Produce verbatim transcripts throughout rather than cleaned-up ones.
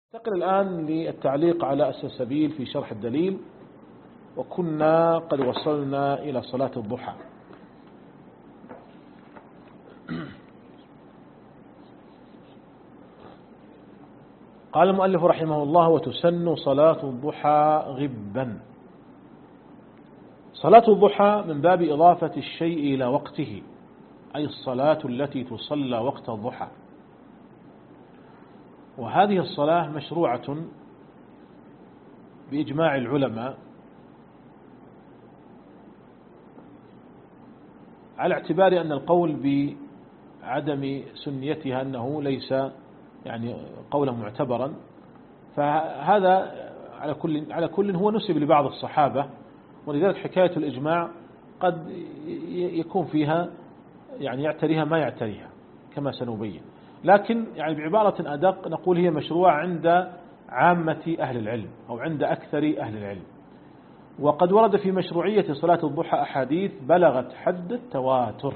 ننتقل الآن للتعليق على السلسبيل في شرح الدليل، وكنا قد وصلنا إلى صلاة الضحى. قال المؤلف رحمه الله: وتسن صلاة الضحى غبا. صلاة الضحى من باب إضافة الشيء إلى وقته، أي الصلاة التي تصلى وقت الضحى، وهذه الصلاة مشروعة بإجماع العلماء على اعتبار أن القول بعدم سنيتها أنه ليس يعني قولا معتبرا، فهذا على كل على كل هو نسب لبعض الصحابة، ولذلك حكاية الإجماع قد يكون فيها يعني يعتريها ما يعتريها كما سنبين، لكن يعني بعبارة أدق نقول هي مشروع عند عامة أهل العلم أو عند أكثر أهل العلم. وقد ورد في مشروعية صلاة الضحى أحاديث بلغت حد التواتر،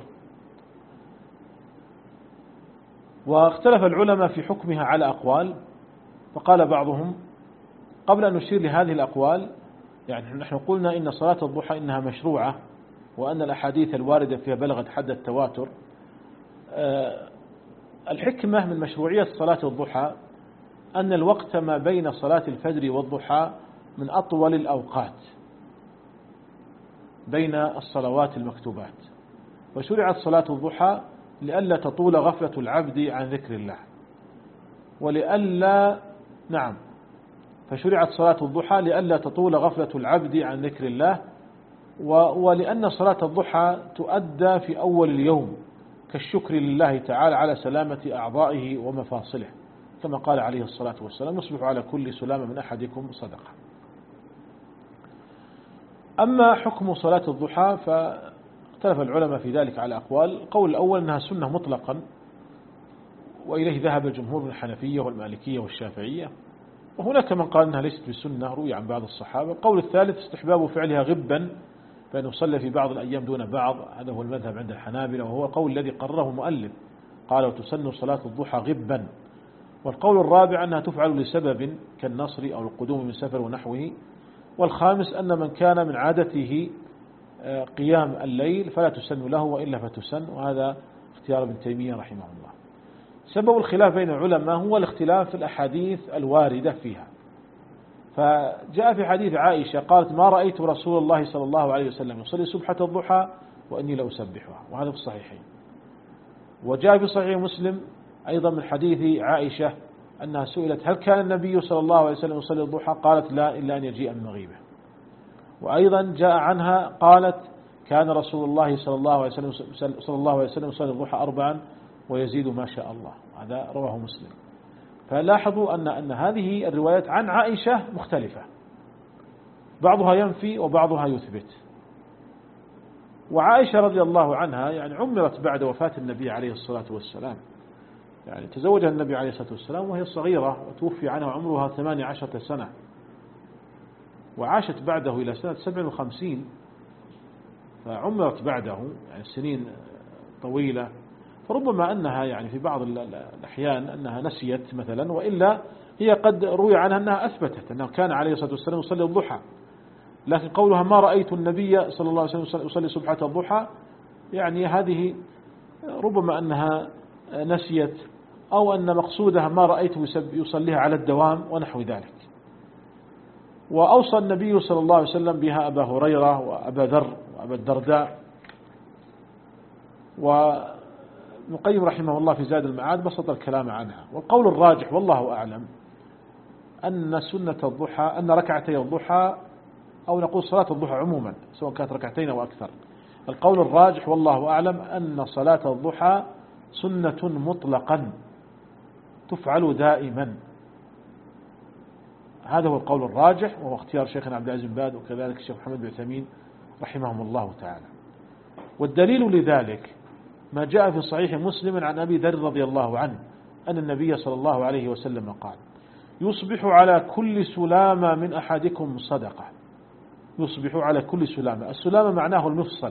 واختلف العلماء في حكمها على أقوال. فقال بعضهم قبل أن نشير لهذه الأقوال، يعني نحن قلنا إن صلاة الضحى إنها مشروعة وأن الأحاديث الواردة فيها بلغت حد التواتر. أه الحكمة من مشروعية صلاة الضحى أن الوقت ما بين صلاة الفجر والضحى من أطول الأوقات بين الصلوات المكتوبات، وشرعت صلاة الضحى لئلا تطول غفلة العبد عن ذكر الله، ولئلا نعم فشرعت صلاة الضحى لئلا تطول غفلة العبد عن ذكر الله، ولأن صلاة الضحى تؤدى في أول اليوم كالشكر لله تعالى على سلامة أعضائه ومفاصله، كما قال عليه الصلاة والسلام: يصبح على كل سلامة من أحدكم صدقة. أما حكم صلاة الضحى فاختلف العلماء في ذلك على أقوال. القول الأول أنها سنة مطلقا، وإليه ذهب الجمهور من الحنفية والمالكية والشافعية، وهناك من قال أنها ليست بسنة روي عن بعض الصحابة. القول الثالث استحباب فعلها غبا، فإنه صلى في بعض الأيام دون بعض، هذا هو المذهب عند الحنابلة، وهو القول الذي قرره المؤلف، قال: وتسن صلاة الضحى غبا. والقول الرابع أنها تفعل لسبب كالنصر أو القدوم من سفر ونحوه. والخامس أن من كان من عادته قيام الليل فلا تسن له، وإلا فتسن، وهذا اختيار ابن تيمية رحمه الله. سبب الخلاف بين العلماء هو الاختلاف في الأحاديث الواردة فيها. فجاء في حديث عائشة قالت: ما رأيت رسول الله صلى الله عليه وسلم يصلي سبحة الضحى وإني لأسبحها، وهذا في الصحيحين. وجاء في صحيح مسلم أيضا من حديث عائشة أنها سئلت: هل كان النبي صلى الله عليه وسلم يصلي الضحى؟ قالت: لا، إلا أن يجيء من مغيبه. وأيضا جاء عنها قالت: كان رسول الله صلى الله عليه وسلم صلى الله عليه وسلم يصلي الضحى أربعا ويزيد ما شاء الله، هذا رواه مسلم. فلاحظوا أن أن هذه الروايات عن عائشة مختلفة، بعضها ينفي وبعضها يثبت. وعائشة رضي الله عنها يعني عمرت بعد وفاة النبي عليه الصلاة والسلام، يعني تزوجها النبي عليه الصلاة والسلام وهي صغيرة، وتوفي عنها عمرها ثمانية عشرة سنة، وعاشت بعده إلى سنة سبع وخمسين، فعمرت بعده يعني سنين طويلة. فربما أنها يعني في بعض الأحيان أنها نسيت مثلا، وإلا هي قد روي عنها أنها أثبتت أنه كان عليه الصلاة والسلام يصلي الضحى، لكن قولها ما رأيت النبي صلى الله عليه وسلم يصلي سبحة الضحى يعني هذه ربما أنها نسيت، أو أن مقصودها ما رأيته يصليها على الدوام ونحو ذلك. وأوصى النبي صلى الله عليه وسلم بها أبا هريرة وأبا ذر وأبا الدرداء. وابن القيم رحمه الله في زاد المعاد بسط الكلام عنها. والقول الراجح والله أعلم أن سنة الضحى أن ركعتي الضحى، أو نقول صلاة الضحى عموما سواء كانت ركعتين أو أكثر، القول الراجح والله أعلم أن صلاة الضحى سنة مطلقا تفعل دائما. هذا هو القول الراجح، وهو اختيار شيخنا عبد العزيز بن باز وكذلك الشيخ محمد بن عثيمين رحمهم الله تعالى. والدليل لذلك ما جاء في صحيح مسلم عن أبي ذر رضي الله عنه أن النبي صلى الله عليه وسلم قال: يصبح على كل سلامة من أحدكم صدقة. يصبح على كل سلامة، السلامة معناه المفصل،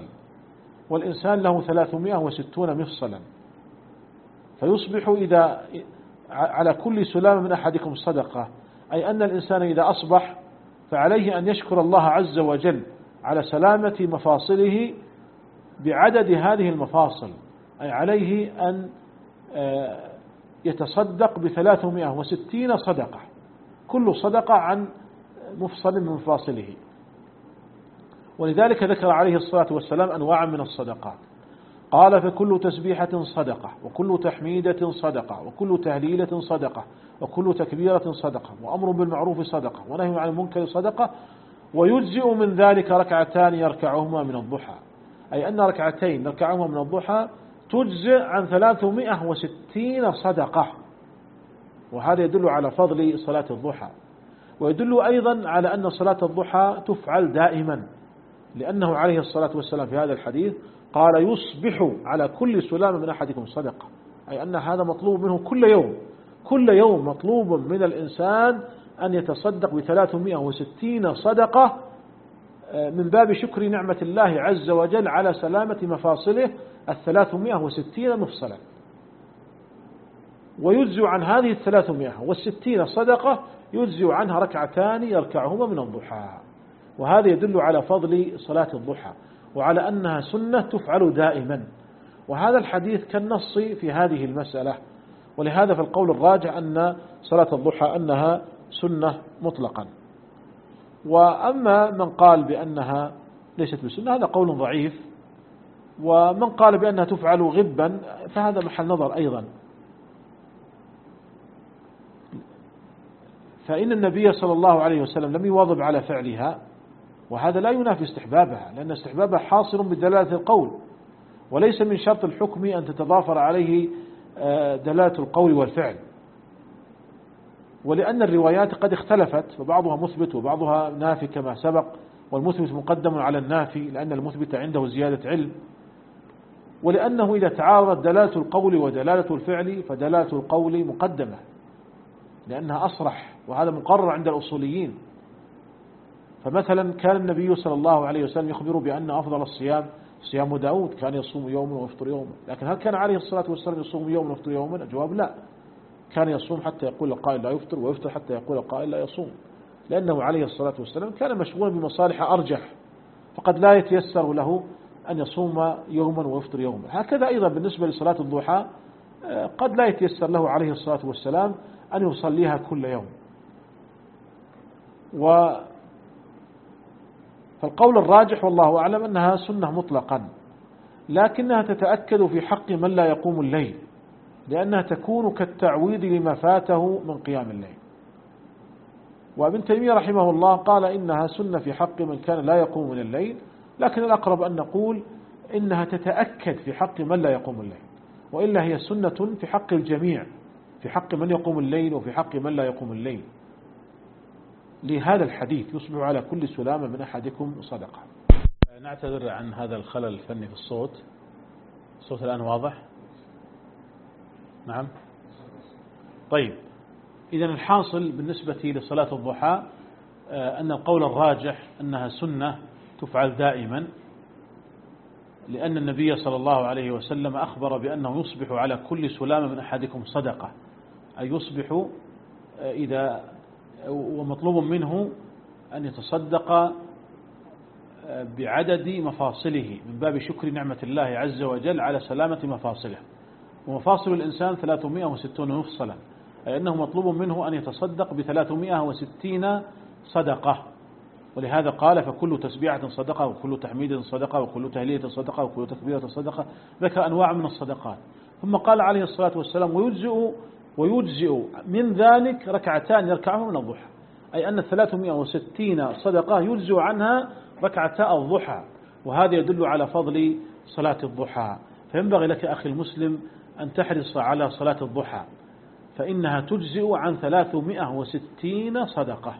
والإنسان له ثلاثمائة وستون مفصلا، فيصبح إذا على كل سلامة من أحدكم صدقة، أي أن الإنسان إذا أصبح فعليه أن يشكر الله عز وجل على سلامة مفاصله بعدد هذه المفاصل، أي عليه أن يتصدق بثلاثمائة وستين صدقة، كل صدقة عن مفصل من مفاصله. ولذلك ذكر عليه الصلاة والسلام أنواعا من الصدقات، قال: فكل تسبيحة صدقة، وكل تحميدة صدقة، وكل تهليلة صدقة، وكل تكبيرة صدقة، وأمر بالمعروف صدقة، ونهي عن المنكر صدقة، ويجزئ من ذلك ركعتان يركعهما من الضحى، أي أن ركعتين يركعهما من الضحى تجزئ عن ثلاثمائة وستين صدقة. وهذا يدل على فضل صلاة الضحى، ويدل أيضا على أن صلاة الضحى تفعل دائما، لأنه عليه الصلاة والسلام في هذا الحديث قال: يصبح على كل سلامة من أحدكم صدقة، أي أن هذا مطلوب منه كل يوم، كل يوم مطلوب من الإنسان أن يتصدق بثلاثمائة وستين صدقة من باب شكر نعمة الله عز وجل على سلامة مفاصله الثلاثمائة وستين مفصلا. ويجزئ عن هذه الثلاثمائة والستين صدقة يجزئ عنها ركعتان يركعهما من الضحى. وهذا يدل على فضل صلاة الضحى وعلى أنها سنة تفعل دائما، وهذا الحديث كالنص في هذه المسألة. ولهذا فالقول الراجح أن صلاة الضحى أنها سنة مطلقا. وأما من قال بأنها ليست بسنة هذا قول ضعيف، ومن قال بأنها تفعل غبا فهذا محل نظر أيضا. فإن النبي صلى الله عليه وسلم لم يواظب على فعلها، وهذا لا ينافي استحبابها، لأن استحبابها حاصل بدلالة القول، وليس من شرط الحكم أن تتضافر عليه دلالة القول والفعل. ولأن الروايات قد اختلفت، وبعضها مثبت وبعضها نافي كما سبق، والمثبت مقدم على النافي لأن المثبت عنده زيادة علم. ولأنه إذا تعارضت دلالة القول ودلالة الفعل فدلالة القول مقدمة لأنها أصرح، وهذا مقرر عند الأصوليين. فمثلا كان النبي صلى الله عليه وسلم يخبر بأن أفضل الصيام صيام داود، كان يصوم يوما ويفطر يوما، لكن هل كان عليه الصلاة والسلام يصوم يوما ويفطر يوما؟ الجواب لا، كان يصوم حتى يقول القائل لا يفطر، ويفطر حتى يقول القائل لا يصوم، لأنه عليه الصلاة والسلام كان مشغولا بمصالح أرجح، فقد لا يتيسر له أن يصوم يوما ويفطر يوما. هكذا أيضا بالنسبة لصلاة الضحى قد لا يتيسر له عليه الصلاة والسلام أن يصليها كل يوم. و فالقول الراجح والله أعلم أنها سنة مطلقا، لكنها تتأكد في حق من لا يقوم الليل، لأنها تكون كالتعويض لما فاته من قيام الليل. وابن تيمية رحمه الله قال إنها سنة في حق من كان لا يقوم من الليل، لكن الأقرب أن نقول إنها تتأكد في حق من لا يقوم الليل، وإلا هي سنة في حق الجميع، في حق من يقوم الليل وفي حق من لا يقوم الليل، لهذا الحديث يصبح على كل سلامة من أحدكم صدقة. نعتذر عن هذا الخلل الفني في الصوت. الصوت الآن واضح؟ نعم. طيب، إذن الحاصل بالنسبة لصلاة الضحى أن القول الراجح أنها سنة تفعل دائما، لأن النبي صلى الله عليه وسلم أخبر بأنه يصبح على كل سلامة من أحدكم صدقة، أي يصبح إذا ومطلوب منه أن يتصدق بعدد مفاصله من باب شكر نعمة الله عز وجل على سلامة مفاصله. ومفاصل الإنسان ثلاثمائة وستون مفصلا، أي أنه مطلوب منه أن يتصدق بثلاثمائة وستين صدقة. ولهذا قال: فكل تسبيعة صدقة، وكل تحميد صدقة، وكل تهلية صدقة، وكل تكبيرة صدقة. ذكر أنواع من الصدقات، ثم قال عليه الصلاة والسلام: ويجزئ ويجزئ من ذلك ركعتان يركعه من الضحى، أي أن ثلاثمائة وستين صدقة يجزئ عنها ركعتا الضحى. وهذا يدل على فضل صلاة الضحى. فينبغي لك أخي المسلم أن تحرص على صلاة الضحى، فإنها تجزئ عن ثلاثمائة وستين صدقة.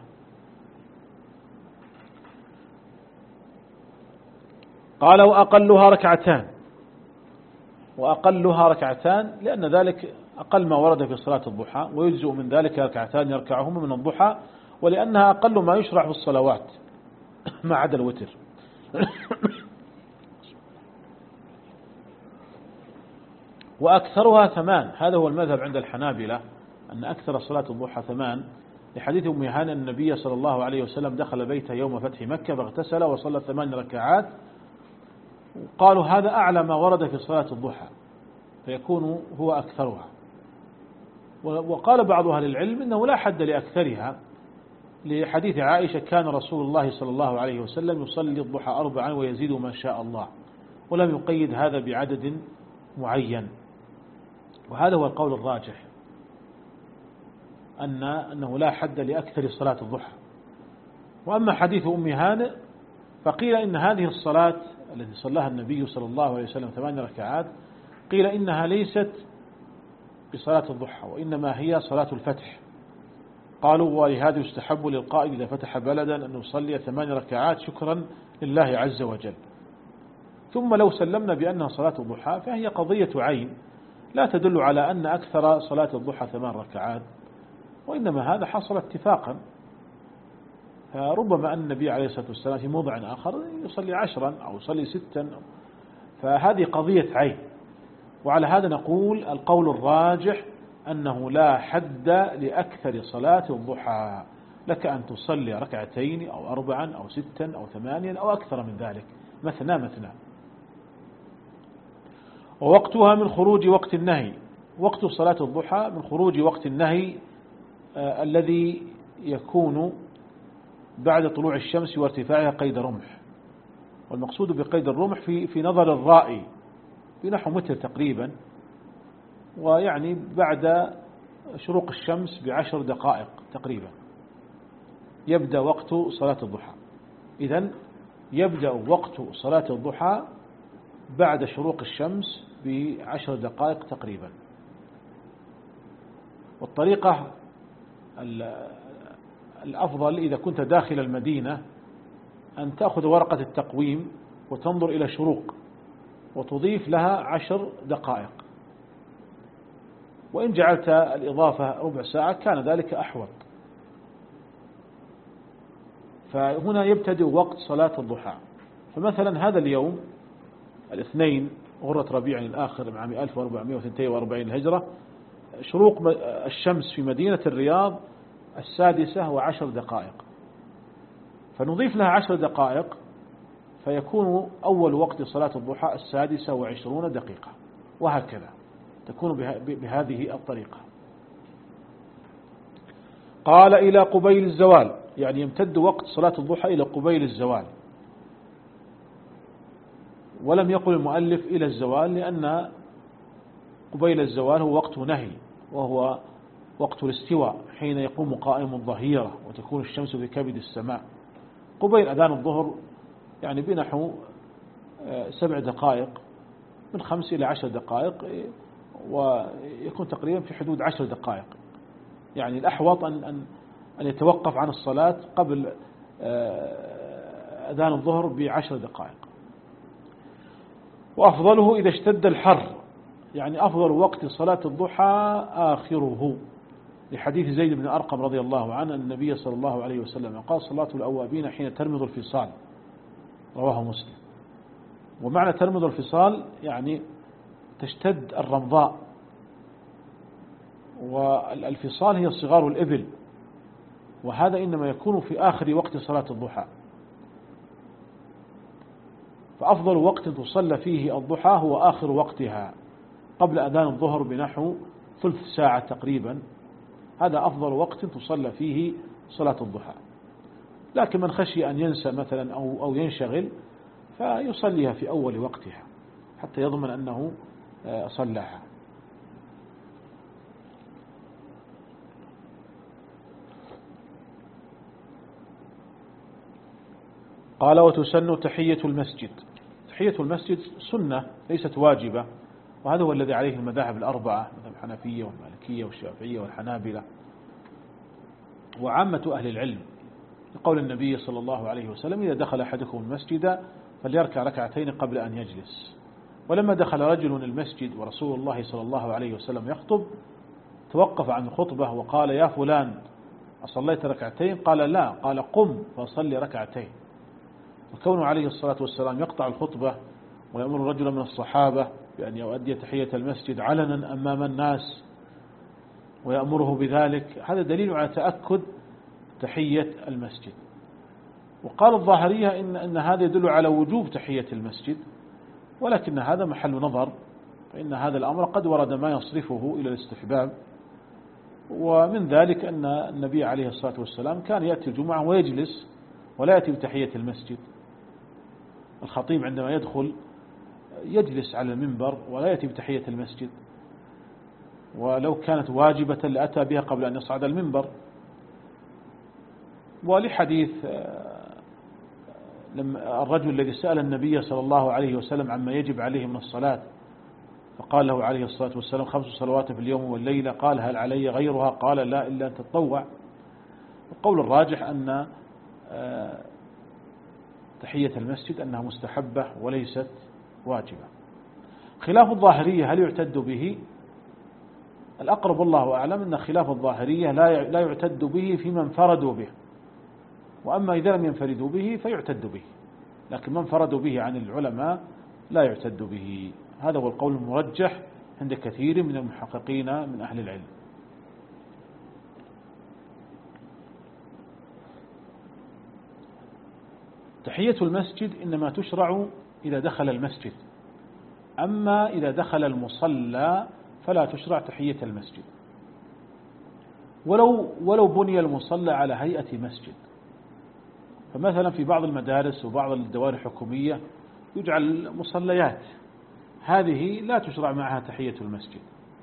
قال: وأقلها ركعتان، وأقلها ركعتان لأن ذلك أقل ما ورد في صلاة الضحى، ويجزئ من ذلك ركعتان يركعهما من الضحى، ولأنها أقل ما يشرع في الصلوات ما عدا الوتر. وأكثرها ثمان، هذا هو المذهب عند الحنابلة، أن أكثر صلاة الضحى ثمان، لحديث أم هانئ أن النبي صلى الله عليه وسلم دخل بيته يوم فتح مكة فاغتسل وصلى ثمان ركعات، قالوا هذا أعلى ما ورد في صلاة الضحى فيكون هو أكثرها. وقال بعض أهل العلم إنه لا حد لأكثرها، لحديث عائشة كان رسول الله صلى الله عليه وسلم يصلي الضحى أربعا ويزيد ما شاء الله، ولم يقيد هذا بعدد معين. وهذا هو القول الراجح، أن أنه لا حد لأكثر صلاة الضحى. وأما حديث أم هانئ فقيل إن هذه الصلاة التي صلاها النبي صلى الله عليه وسلم ثمان ركعات قيل إنها ليست بصلاة الضحى وإنما هي صلاة الفتح. قالوا ولهذا يستحب للقائد إذا فتح بلدا أن يصلي ثمان ركعات شكرا لله عز وجل. ثم لو سلمنا بأنها صلاة الضحى فهي قضية عين لا تدل على أن أكثر صلاة الضحى ثمان ركعات، وإنما هذا حصل اتفاقا، فربما أن النبي عليه الصلاة والسلام في موضع آخر يصلي عشرا أو يصلي ستا، فهذه قضية عين. وعلى هذا نقول القول الراجح أنه لا حد لأكثر صلاة الضحى، لك أن تصلي ركعتين أو أربعا أو ستا أو ثمانيا أو أكثر من ذلك، مثنى مثنى. ووقتها من خروج وقت النهي، وقت صلاة الضحى من خروج وقت النهي آه الذي يكون بعد طلوع الشمس وارتفاعها قيد رمح. والمقصود بقيد الرمح في في نظر الرائي بنحو متر تقريبا، ويعني بعد شروق الشمس بعشر دقائق تقريبا يبدأ وقت صلاة الضحى. إذن يبدأ وقت صلاة الضحى بعد شروق الشمس بعشر دقائق تقريبا. والطريقة الأفضل إذا كنت داخل المدينة أن تأخذ ورقة التقويم وتنظر إلى شروق وتضيف لها عشر دقائق، وإن جعلت الإضافة ربع ساعة كان ذلك أحوط. فهنا يبتدئ وقت صلاة الضحى. فمثلا هذا اليوم الاثنين غرة ربيع الآخر من عام ألف وأربعمائة واثنين وأربعين الهجرة، شروق الشمس في مدينة الرياض السادسة وعشر دقائق، فنضيف لها عشر دقائق فيكون أول وقت صلاة الضحى السادسة وعشرون دقيقة، وهكذا تكون بهذه الطريقة. قال إلى قبيل الزوال، يعني يمتد وقت صلاة الضحى إلى قبيل الزوال، ولم يقل المؤلف إلى الزوال لأن قبيل الزوال هو وقت نهي، وهو وقت الاستواء حين يقوم قائم الظهيرة وتكون الشمس في كبد السماء. قبيل أذان الظهر يعني بنحو سبع دقائق، من خمس إلى عشر دقائق، ويكون تقريبا في حدود عشر دقائق. يعني الأحوط أن أن أن يتوقف عن الصلاة قبل أذان الظهر بعشر دقائق. وأفضله إذا اشتد الحر، يعني أفضل وقت صلاة الضحى آخره، لحديث زيد بن أرقم رضي الله عنه أن النبي صلى الله عليه وسلم قال صلاة الأوابين حين ترمض الفصال، رواه مسلم. ومعنى ترمض الفصال يعني تشتد الرمضاء، والفصال هي صغار الإبل، وهذا إنما يكون في آخر وقت صلاة الضحى. فأفضل وقت تصلى فيه الضحى هو آخر وقتها قبل أذان الظهر بنحو ثلث ساعة تقريبا، هذا أفضل وقت تصلى فيه صلاة الضحى. لكن من خشي أن ينسى مثلا أو أو ينشغل فيصليها في أول وقتها حتى يضمن أنه صلىها. قال وتسن تحية المسجد. تحية المسجد سنة ليست واجبة، وهذا هو الذي عليه المذاهب الأربعة، مذهب الحنفية والمالكية والشافعية والحنابلة وعامة أهل العلم، لقول النبي صلى الله عليه وسلم إذا دخل أحدكم المسجد فليركع ركعتين قبل أن يجلس. ولما دخل رجل المسجد ورسول الله صلى الله عليه وسلم يخطب توقف عن الخطبة وقال يا فلان أصليت ركعتين؟ قال لا، قال قم فصلي ركعتين. وكونه عليه الصلاة والسلام يقطع الخطبة ويأمر رجلا من الصحابة بأن يؤدي تحية المسجد علنا أمام الناس ويأمره بذلك، هذا دليل على تأكد تحية المسجد. وقال الظاهرية إن, إن هذا يدل على وجوب تحية المسجد، ولكن هذا محل نظر، فإن هذا الأمر قد ورد ما يصرفه إلى الاستحباب. ومن ذلك أن النبي عليه الصلاة والسلام كان يأتي الجمعة ويجلس ولا يأتي بتحية المسجد. الخطيب عندما يدخل يجلس على المنبر ولا يأتي بتحية المسجد، ولو كانت واجبة لأتى بها قبل أن يصعد المنبر. ولحديث لما الرجل الذي سأل النبي صلى الله عليه وسلم عما يجب عليه من الصلاة، فقال له عليه الصلاة والسلام خمس صلوات في اليوم والليلة، قال هل علي غيرها؟ قال لا إلا أن تتطوع. القول الراجح أن تحية المسجد أنها مستحبة وليست واجبة. خلاف الظاهرية هل يعتد به؟ الأقرب والله أعلم أن خلاف الظاهرية لا يعتد به في من انفردوا به، وأما إذا لم ينفردوا به فيعتد به، لكن من انفردوا به عن العلماء لا يعتد به. هذا هو القول المرجح عند كثير من المحققين من أهل العلم. تحية المسجد إنما تشرع إذا دخل المسجد، أما إذا دخل المصلى فلا تشرع تحية المسجد، ولو ولو بني المصلى على هيئة مسجد. فمثلا في بعض المدارس وبعض الدوائر الحكومية يجعل مصليات، هذه لا تشرع معها تحية المسجد.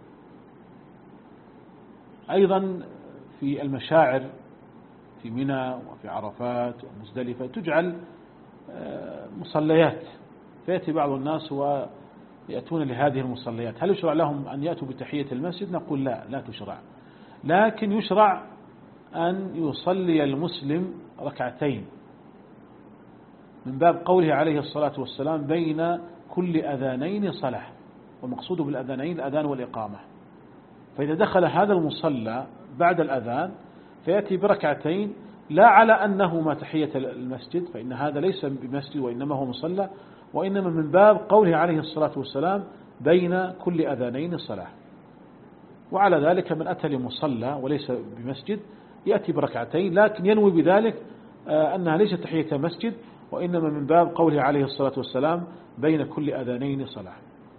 أيضا في المشاعر في منى وفي عرفات ومزدلفة تجعل مصليات، فيأتي بعض الناس ويأتون لهذه المصليات، هل يشرع لهم أن يأتوا بتحية المسجد؟ نقول لا، لا تشرع، لكن يشرع أن يصلي المسلم ركعتين من باب قوله عليه الصلاة والسلام بين كل أذانين صلاة، والمقصود بالأذانين الأذان والإقامة. فإذا دخل هذا المصلى بعد الأذان فيأتي بركعتين، لا على أنهما تحية المسجد، فإن هذا ليس بمسجد وإنما هو مصلى، وإنما من باب قوله عليه الصلاة والسلام بين كل أذانين صلاة. وعلى ذلك من أتى لمصلى وليس بمسجد يأتي بركعتين، لكن ينوي بذلك أنها ليست تحية مسجد، وإنما من باب قوله عليه الصلاة والسلام بين كل أذانين صلاة.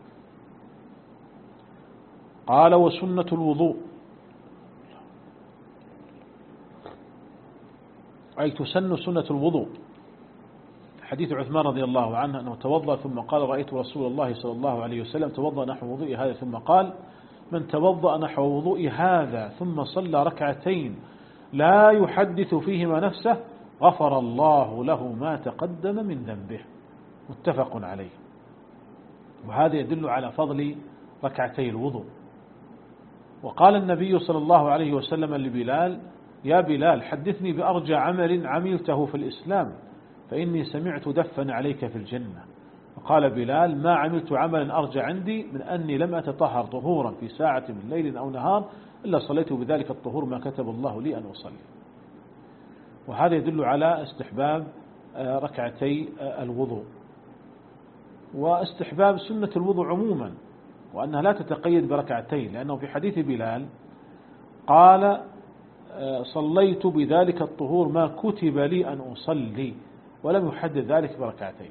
قال وسنة الوضوء، أي تسن سنة الوضوء. حديث عثمان رضي الله عنه أنه توضأ ثم قال رأيت رسول الله صلى الله عليه وسلم توضأ نحو وضوء هذا، ثم قال من توضأ نحو وضوء هذا ثم صلى ركعتين لا يحدث فيهما نفسه غفر الله له ما تقدم من ذنبه، متفق عليه. وهذا يدل على فضل ركعتي الوضوء. وقال النبي صلى الله عليه وسلم لبلال يا بلال حدثني بأرجى عمل عملته في الإسلام فإني سمعت دفا عليك في الجنة. فقال بلال ما عملت عملا أرجى عندي من أني لم أتطهر طهورا في ساعة من ليل أو نهار إلا صليت بذلك الطهور ما كتب الله لي أن أصلي. وهذا يدل على استحباب ركعتي الوضوء، واستحباب سنة الوضوء عموما، وأنها لا تتقيد بركعتين، لأنه في حديث بلال قال صليت بذلك الطهور ما كتب لي أن أصلي، ولم يحدد ذلك بركعتين.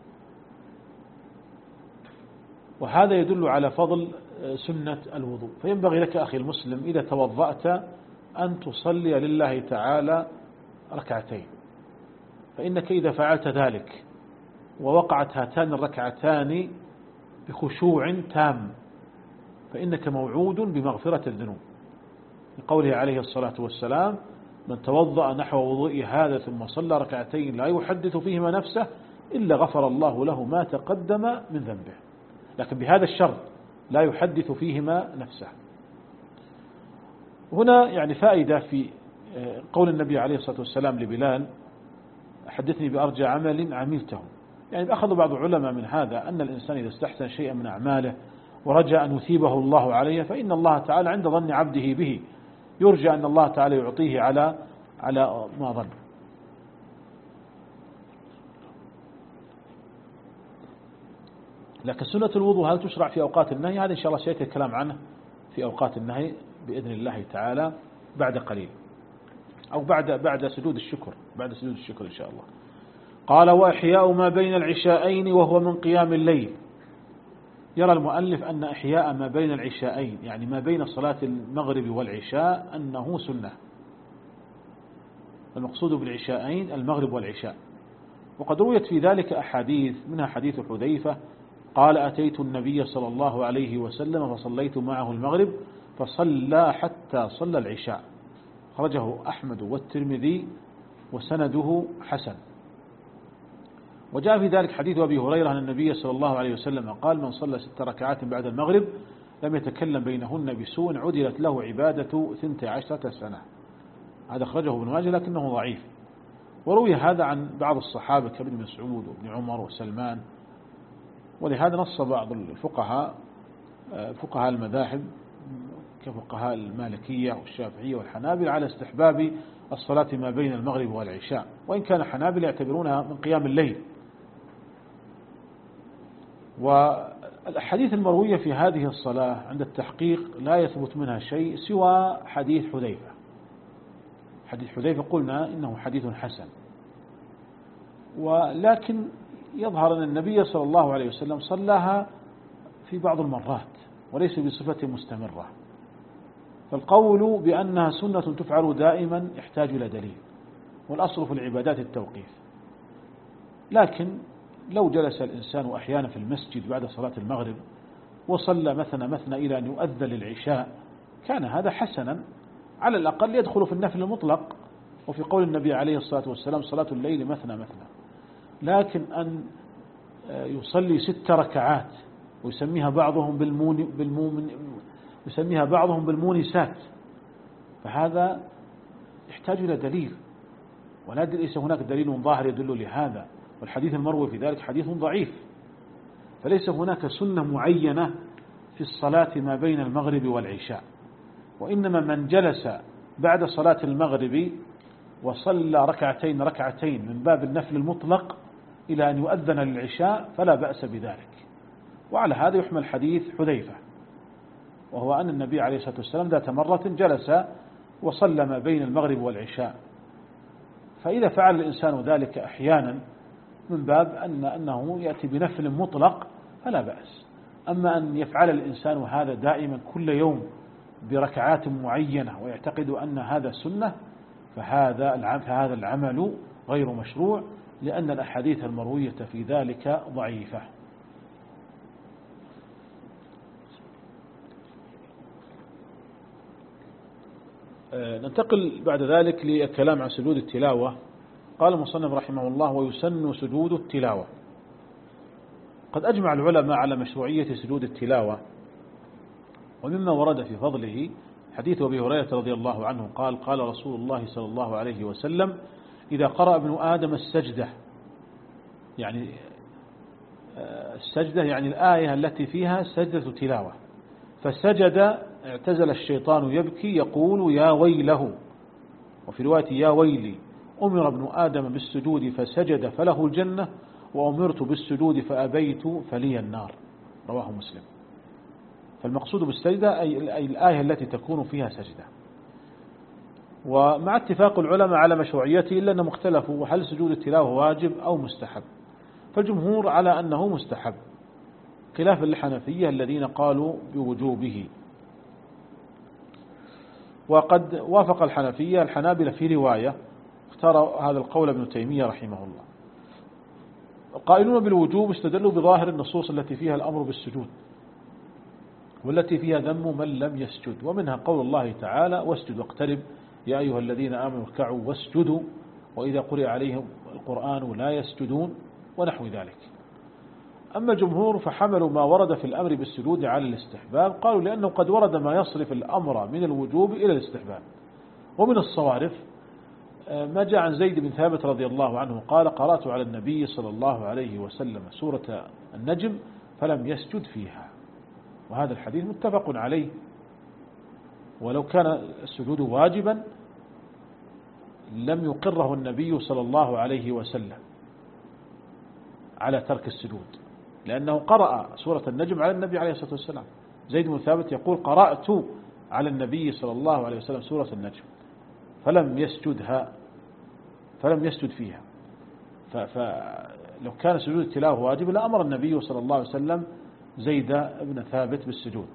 وهذا يدل على فضل سنة الوضوء. فينبغي لك أخي المسلم إذا توضأت أن تصلي لله تعالى ركعتين، فإنك إذا فعلت ذلك ووقعت هاتان الركعتان بخشوع تام فإنك موعود بمغفرة الذنوب، لقوله عليه الصلاة والسلام من توضأ نحو وضوء هذا ثم صلى ركعتين لا يحدث فيهما نفسه إلا غفر الله له ما تقدم من ذنبه، لكن بهذا الشرط لا يحدث فيهما نفسه. هنا يعني فائدة في قول النبي عليه الصلاة والسلام لبلال حدثني بأرجى عمل عملته، يعني أخذ بعض العلماء من هذا أن الإنسان إذا استحسن شيئا من أعماله ورجى أن يثيبه الله عليه فإن الله تعالى عند ظن عبده به، يرجى أن الله تعالى يعطيه على على ما ظن. لكن سنة الوضوء هل تشرع في أوقات النهي؟ هذا إن شاء الله سيأتي الكلام عنه في أوقات النهي بإذن الله تعالى بعد قليل، أو بعد بعد سجود الشكر، بعد سجود الشكر إن شاء الله. قال: وإحياء ما بين العشاءين وهو من قيام الليل. يرى المؤلف أن إحياء ما بين العشاءين، يعني ما بين صلاة المغرب والعشاء، أنه سنة. المقصود بالعشاءين المغرب والعشاء. وقد رويت في ذلك أحاديث، منها حديث حذيفة قال: أتيت النبي صلى الله عليه وسلم فصليت معه المغرب فصلى حتى صلى العشاء. خرجه أحمد والترمذي وسنده حسن. وجاء في ذلك حديث أبي هريرة أن النبي صلى الله عليه وسلم قال: من صلى ست ركعات بعد المغرب لم يتكلم بينهن بسوء عدلت له عبادة ثنتي عشرة سنة. هذا أخرجه ابن ماجه لكنه ضعيف. وروي هذا عن بعض الصحابة كابن مسعود وابن عمر وسلمان. ولهذا نص بعض الفقهاء فقهاء المذاهب كفقهاء المالكية والشافعية والحنابلة على استحباب الصلاة ما بين المغرب والعشاء، وإن كان الحنابلة يعتبرونها من قيام الليل. والأحاديث المروية في هذه الصلاة عند التحقيق لا يثبت منها شيء سوى حديث حذيفة. حديث حذيفة قلنا إنه حديث حسن، ولكن يظهر أن النبي صلى الله عليه وسلم صلاها في بعض المرات وليس بصفة مستمرة. فالقول بأنها سنة تفعل دائما يحتاج إلى دليل، والأصل في العبادات التوقيف. لكن لو جلس الإنسان أحيانا في المسجد بعد صلاة المغرب وصلى مثنى مثنى إلى أن يؤذن للعشاء كان هذا حسنا، على الأقل يدخل في النفل المطلق. وفي قول النبي عليه الصلاة والسلام: صلاة الليل مثنى مثنى. لكن أن يصلي ست ركعات ويسميها بعضهم بالمون بالمون يسميها بعضهم بالمونسات، فهذا يحتاج إلى دليل، ولا ليس هناك دليل ظاهر يدل لهذا. والحديث المروي في ذلك حديث ضعيف. فليس هناك سنة معينة في الصلاة ما بين المغرب والعشاء، وإنما من جلس بعد صلاة المغرب وصلى ركعتين ركعتين من باب النفل المطلق إلى أن يؤذن للعشاء فلا بأس بذلك. وعلى هذا يحمل حديث حذيفة، وهو أن النبي عليه الصلاة والسلام ذات مرة جلس وصلى ما بين المغرب والعشاء. فإذا فعل الإنسان ذلك أحيانا من باب أن أنه يأتي بنفل مطلق فلا بأس. أما أن يفعل الإنسان هذا دائما كل يوم بركعات معينة ويعتقد أن هذا سنة فهذا فهذا العمل غير مشروع، لأن الأحاديث المروية في ذلك ضعيفة. ننتقل بعد ذلك للكلام عن سجود التلاوة. قال المصنف رحمه الله: ويسن سجود التلاوة. قد أجمع العلماء على مشروعية سجود التلاوة، ومما ورد في فضله حديث أبي هريرة رضي الله عنه قال: قال رسول الله صلى الله عليه وسلم: إذا قرأ ابن آدم السجدة، يعني السجدة يعني الآية التي فيها سجدة تلاوة، فسجد اعتزل الشيطان يبكي يقول: يا ويله. وفي رواية: يا ويلي، أمر ابن آدم بالسجود فسجد فله الجنة، وأمرت بالسجود فأبيت فلي النار. رواه مسلم. فالمقصود بالسجدة أي الآية التي تكون فيها سجدة. ومع اتفاق العلماء على مشروعيته إلا أنهم اختلفوا هل سجود التلاوة واجب أو مستحب. فالجمهور على أنه مستحب، خلافا للحنفية الذين قالوا بوجوبه. وقد وافق الحنفية الحنابلة في رواية اختار هذا القول ابن تيمية رحمه الله. القائلون بالوجوب استدلوا بظاهر النصوص التي فيها الأمر بالسجود، والتي فيها ذم من لم يسجد، ومنها قول الله تعالى: واسجد واقترب يا أيها الذين آمنوا اركعوا واسجدوا وإذا قرئ عليهم القرآن لا يسجدون، ونحو ذلك. أما الجمهور فحملوا ما ورد في الأمر بالسجود على الاستحباب، قالوا لأنه قد ورد ما يصرف الأمر من الوجوب إلى الاستحباب. ومن الصوارف ما جاء عن زيد بن ثابت رضي الله عنه قال: قرأت على النبي صلى الله عليه وسلم سورة النجم فلم يسجد فيها. وهذا الحديث متفق عليه، ولو كان السجود واجبا لم يقره النبي صلى الله عليه وسلم على ترك السجود، لأنه قرأ سورة النجم على النبي عليه الصلاة والسلام. زيد بن ثابت يقول: قرأت على النبي صلى الله عليه وسلم سورة النجم فلم يسجدها فلم يسجد فيها، فلو كان سجود التلاوة واجب لأمر النبي صلى الله عليه وسلم زيد بن ثابت بالسجود.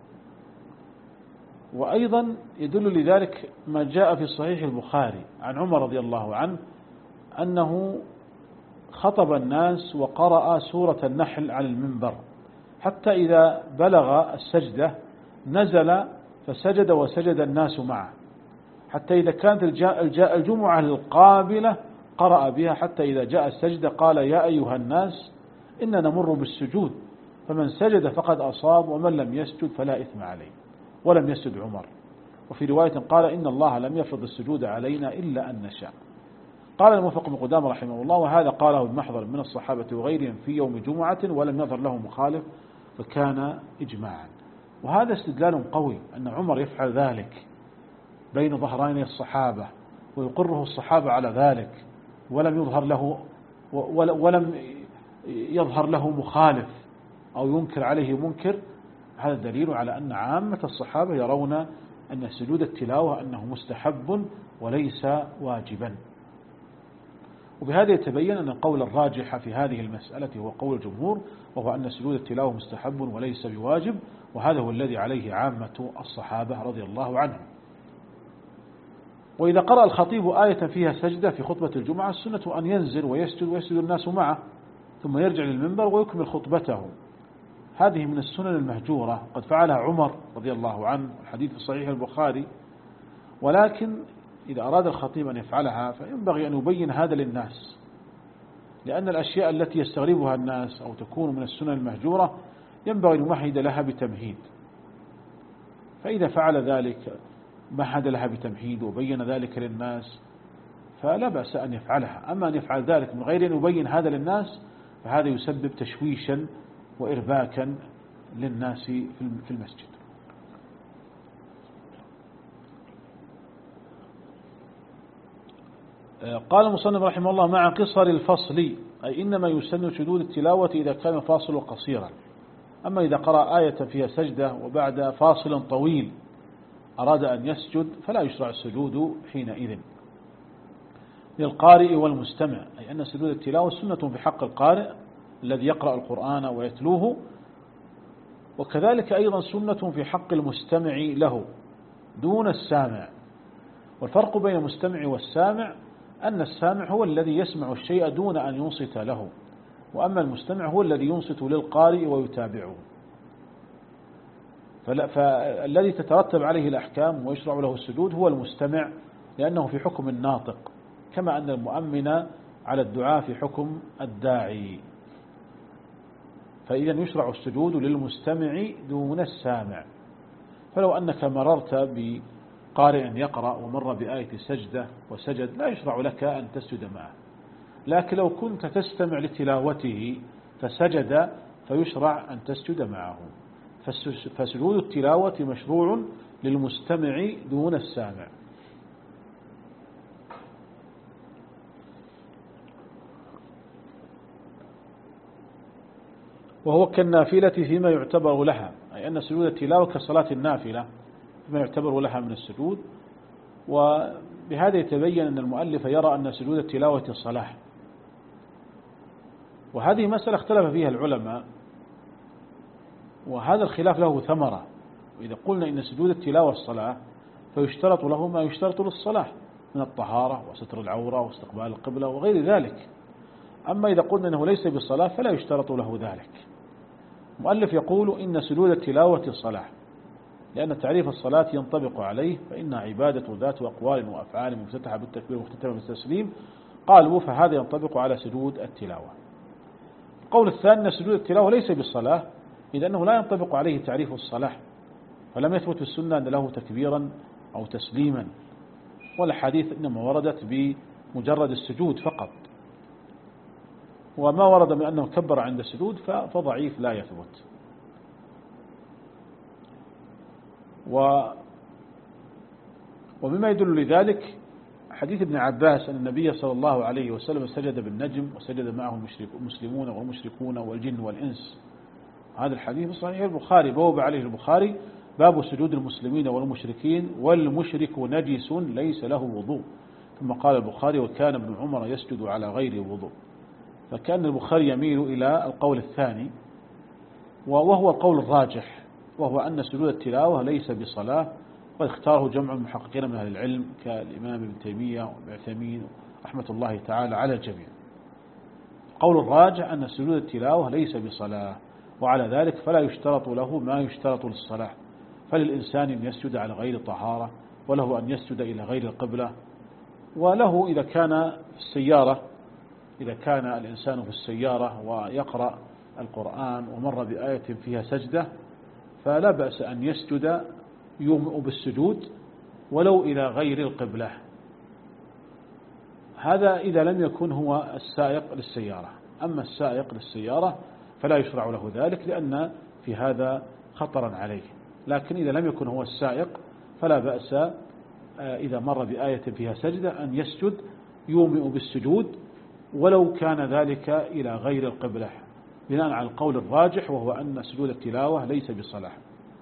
وأيضا يدل لذلك ما جاء في صحيح البخاري عن عمر رضي الله عنه أنه خطب الناس وقرأ سورة النحل على المنبر حتى إذا بلغ السجدة نزل فسجد وسجد الناس معه، حتى إذا كانت الجمعة القابلة قرأ بها، حتى إذا جاء السجدة قال يا أيها الناس إننا نمر بالسجود فمن سجد فقد أصاب ومن لم يسجد فلا إثم عليه، ولم يسجد عمر. وفي رواية قال إن الله لم يفرض السجود علينا إلا أن نشاء. قال الموفق بن قدامة رحمه الله وهذا قاله المحضر من الصحابة وغيرهم في يوم جمعة ولم يظهر له مخالف فكان إجماعا. وهذا استدلال قوي أن عمر يفعل ذلك بين ظهراني الصحابة ويقره الصحابة على ذلك ولم يظهر له ولم يظهر له مخالف أو ينكر عليه منكر. هذا دليل على أن عامة الصحابة يرون أن سجود التلاوة أنه مستحب وليس واجبا. وبهذا يتبين أن القول الراجح في هذه المسألة هو قول الجمهور، وهو أن سجود التلاوة مستحب وليس بواجب، وهذا هو الذي عليه عامة الصحابة رضي الله عنهم. وإذا قرأ الخطيب آية فيها سجدة في خطبة الجمعة السنة أن ينزل ويسجد ويسجد الناس معه ثم يرجع للمنبر ويكمل خطبته. هذه من السنن المهجورة قد فعلها عمر رضي الله عنه، الحديث في صحيح البخاري. ولكن إذا أراد الخطيب أن يفعلها فينبغي أن يبين هذا للناس، لأن الأشياء التي يستغربها الناس أو تكون من السنن المهجورة ينبغي أن يمهد لها بتمهيد، فإذا فعل ذلك مهد لها بتمهيد وبين ذلك للناس فلا بأس أن يفعلها. أما أن يفعل ذلك من غير أن يبين هذا للناس فهذا يسبب تشويشا وإرباكا للناس في المسجد. قال المصنف رحمه الله مع قصر الفصل، أي إنما يسن شدود التلاوة إذا كان فاصل قصيرا. أما إذا قرأ آية فيها سجدة وبعد فاصل طويل أراد أن يسجد فلا يشرع السجود حينئذ للقارئ والمستمع، أي أن سجود التلاوة سنة في حق القارئ الذي يقرأ القرآن ويتلوه، وكذلك أيضا سنة في حق المستمع له دون السامع. والفرق بين المستمع والسامع أن السامع هو الذي يسمع الشيء دون أن ينصت له، وأما المستمع هو الذي ينصت للقارئ ويتابعه. فالذي تترتب عليه الأحكام ويشرع له السجود هو المستمع، لأنه في حكم الناطق، كما أن المؤمن على الدعاء في حكم الداعي. فإذا يشرع السجود للمستمع دون السامع. فلو أنك مررت بقارئ يقرأ ومر بآية السجدة وسجد لا يشرع لك أن تسجد معه، لكن لو كنت تستمع لتلاوته فسجد فيشرع أن تسجد معه. فسجود التلاوة مشروع للمستمع دون السامع. وهو كالنافلة فيما يعتبر لها، أي أن سجود التلاوة كصلاة النافلة فيما يعتبر لها من السجود. وبهذا يتبين أن المؤلف يرى أن سجود التلاوة صلاة، وهذه مسألة اختلف فيها العلماء، وهذا الخلاف له ثمرة. وإذا قلنا إن سجود التلاوة الصلاة فيشترط له ما يشترط للصلاة من الطهارة وستر العورة واستقبال القبلة وغير ذلك. أما إذا قلنا أنه ليس بالصلاة فلا يشترط له ذلك. المؤلف يقول إن سجود التلاوة صلاة، لأن تعريف الصلاة ينطبق عليه، فإنها عبادة ذات أقوال وأفعال مفتتحة بالتكبير ومختتمة بالتسليم. قالوا فهذا ينطبق على سجود التلاوة. القول الثاني أن سجود التلاوة ليس بالصلاة، إذ أنه لا ينطبق عليه تعريف الصلاة، فلم يثبت في السنة أن له تكبيرا أو تسليما، والحديث إنما وردت بمجرد السجود فقط، وما ورد من أنه كبر عند السجود فضعيف لا يثبت. و ومما يدل لذلك حديث ابن عباس أن النبي صلى الله عليه وسلم سجد بالنجم وسجد معه المسلمون والمشركون والجن والإنس. هذا الحديث صحيح البخاري، بوب عليه البخاري باب سجود المسلمين والمشركين والمشرك نجس ليس له وضوء. ثم قال البخاري وكان ابن عمر يسجد على غير وضوء. فكان البخاري يميل إلى القول الثاني وهو القول الراجح، وهو أن سجود التلاوة ليس بصلاة، واختاره جمع المحققين من أهل العلم كالإمام ابن تيمية وابن عثيمين رحمة الله تعالى على الجميع. قول الراجح أن سجود التلاوة ليس بصلاة، وعلى ذلك فلا يشترط له ما يشترط للصلاة، فللإنسان أن يسجد على غير طهارة، وله أن يسجد إلى غير القبلة، وله إذا كان في السيارة إذا كان الإنسان في السيارة ويقرأ القرآن ومر بآية فيها سجدة فلا بأس أن يسجد يومئ بالسجود ولو إلى غير القبلة. هذا إذا لم يكن هو السائق للسيارة. أما السائق للسيارة فلا يشرع له ذلك لأن في هذا خطرا عليه، لكن إذا لم يكن هو السائق فلا بأس إذا مر بآية فيها سجدة أن يسجد يومئ بالسجود ولو كان ذلك إلى غير القبلة، بناء على القول الراجح وهو أن سجود التلاوة ليس بصلاة.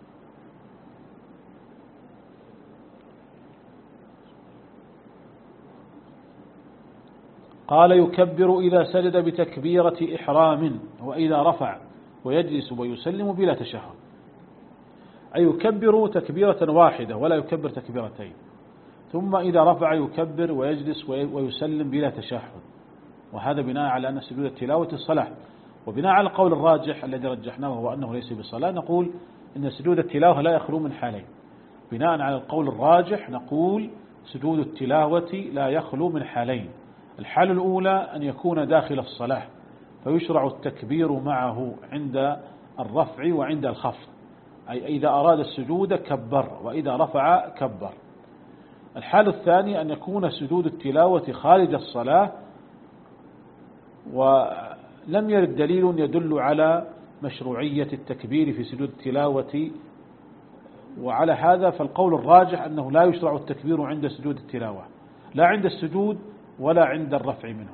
قال يكبر إذا سجد بتكبيرة إحرام وإذا رفع ويجلس ويسلم بلا تشهد، أي يكبر تكبيرة واحدة ولا يكبر تكبيرتين، ثم إذا رفع يكبر ويجلس ويسلم بلا تشهد، وهذا بناء على أن سجود التلاوة الصلاة. وبناء على القول الراجح الذي رجحناه وهو أنه ليس بصلاة نقول إن سجود التلاوة لا يخلو من حالين. بناء على القول الراجح نقول سجود التلاوة لا يخلو من حالين. الحالة الأولى أن يكون داخل الصلاة فيشرع التكبير معه عند الرفع وعند الخفض، أي إذا أراد السجود كبر وإذا رفع كبر. الحالة الثانية أن يكون سجود التلاوة خارج الصلاة ولم يرد دليل يدل على مشروعية التكبير في سجود التلاوة، وعلى هذا فالقول الراجح أنه لا يشرع التكبير عند سجود التلاوة، لا عند السجود ولا عند الرفع منه.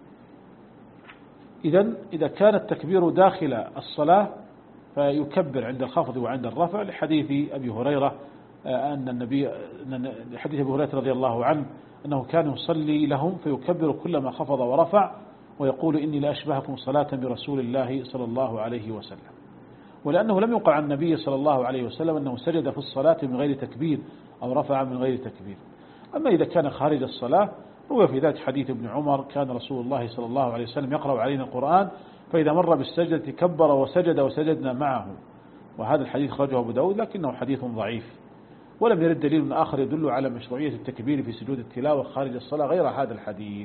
إذن إذا كان التكبير داخل الصلاة فيكبر عند الخفض وعند الرفع، لحديث أبي هريرة أن النبي لحديث أبي هريرة رضي الله عنه أنه كان يصلي لهم فيكبر كلما خفض ورفع ويقول إني لأشبهكم صلاة برسول الله صلى الله عليه وسلم. ولأنه لم يقع عن النبي صلى الله عليه وسلم أنه سجد في الصلاة من غير تكبير أو رفع من غير تكبير. أما إذا كان خارج الصلاة روى في ذات حديث ابن عمر كان رسول الله صلى الله عليه وسلم يقرأ علينا القرآن فإذا مر بالسجدة كبر وسجد وسجدنا معه، وهذا الحديث خرجه أبو داود لكنه حديث ضعيف، ولم يرد دليل آخر يدل على مشروعية التكبير في سجود التلاوة خارج الصلاة غير هذا الحديث.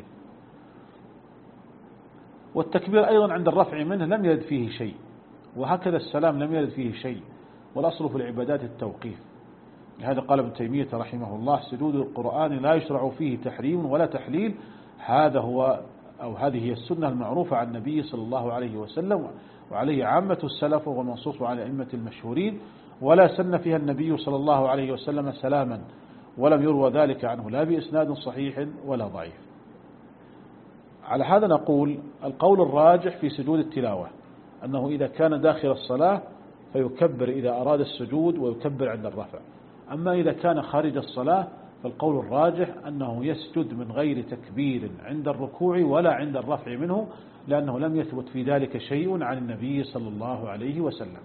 والتكبير أيضا عند الرفع منه لم يرد فيه شيء، وهكذا السلام لم يرد فيه شيء، والأصل في العبادات التوقيف. لهذا قال ابن تيمية رحمه الله سجود القرآن لا يشرع فيه تحريم ولا تحليل، هذا هو أو هذه هي السنة المعروفة عن النبي صلى الله عليه وسلم وعليه عامة السلف وهو منصوص على أئمة المشهورين، ولا سن فيها النبي صلى الله عليه وسلم سلاما، ولم يروى ذلك عنه لا بإسناد صحيح ولا ضعيف. على هذا نقول القول الراجح في سجود التلاوة أنه إذا كان داخل الصلاة فيكبر إذا أراد السجود ويكبر عند الرفع. أما إذا كان خارج الصلاة فالقول الراجح أنه يسجد من غير تكبير عند الركوع ولا عند الرفع منه، لأنه لم يثبت في ذلك شيء عن النبي صلى الله عليه وسلم.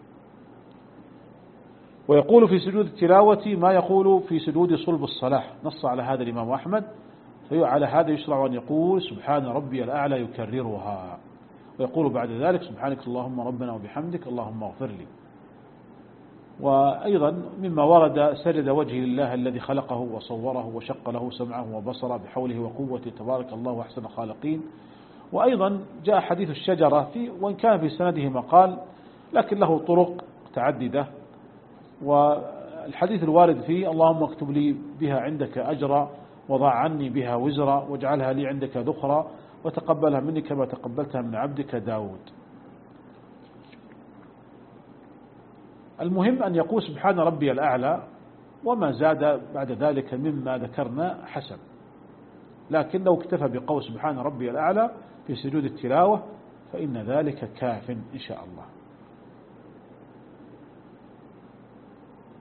ويقول في سجود التلاوة ما يقول في سجود صلب الصلاة، نص على هذا الإمام أحمد، فعلى هذا يشرع أن يقول سبحان ربي الأعلى يكررها، ويقول بعد ذلك سبحانك اللهم ربنا وبحمدك اللهم اغفر لي. وأيضا مما ورد سجد وجه لله الذي خلقه وصوره وشق له سمعه وبصره بحوله وقوته تبارك الله أحسن خالقين. وأيضا جاء حديث الشجرة في وإن كان في سنده مقال لكن له طرق متعددة، والحديث الوارد فيه اللهم اكتب لي بها عندك أجرا وضع عني بها وزرا واجعلها لي عندك ذخرا وتقبلها مني كما تقبلتها من عبدك داود. المهم أن يقول سبحان ربي الأعلى، وما زاد بعد ذلك مما ذكرنا حسن، لكن لو اكتفى بقول سبحان ربي الأعلى في سجود التلاوة فإن ذلك كاف إن شاء الله.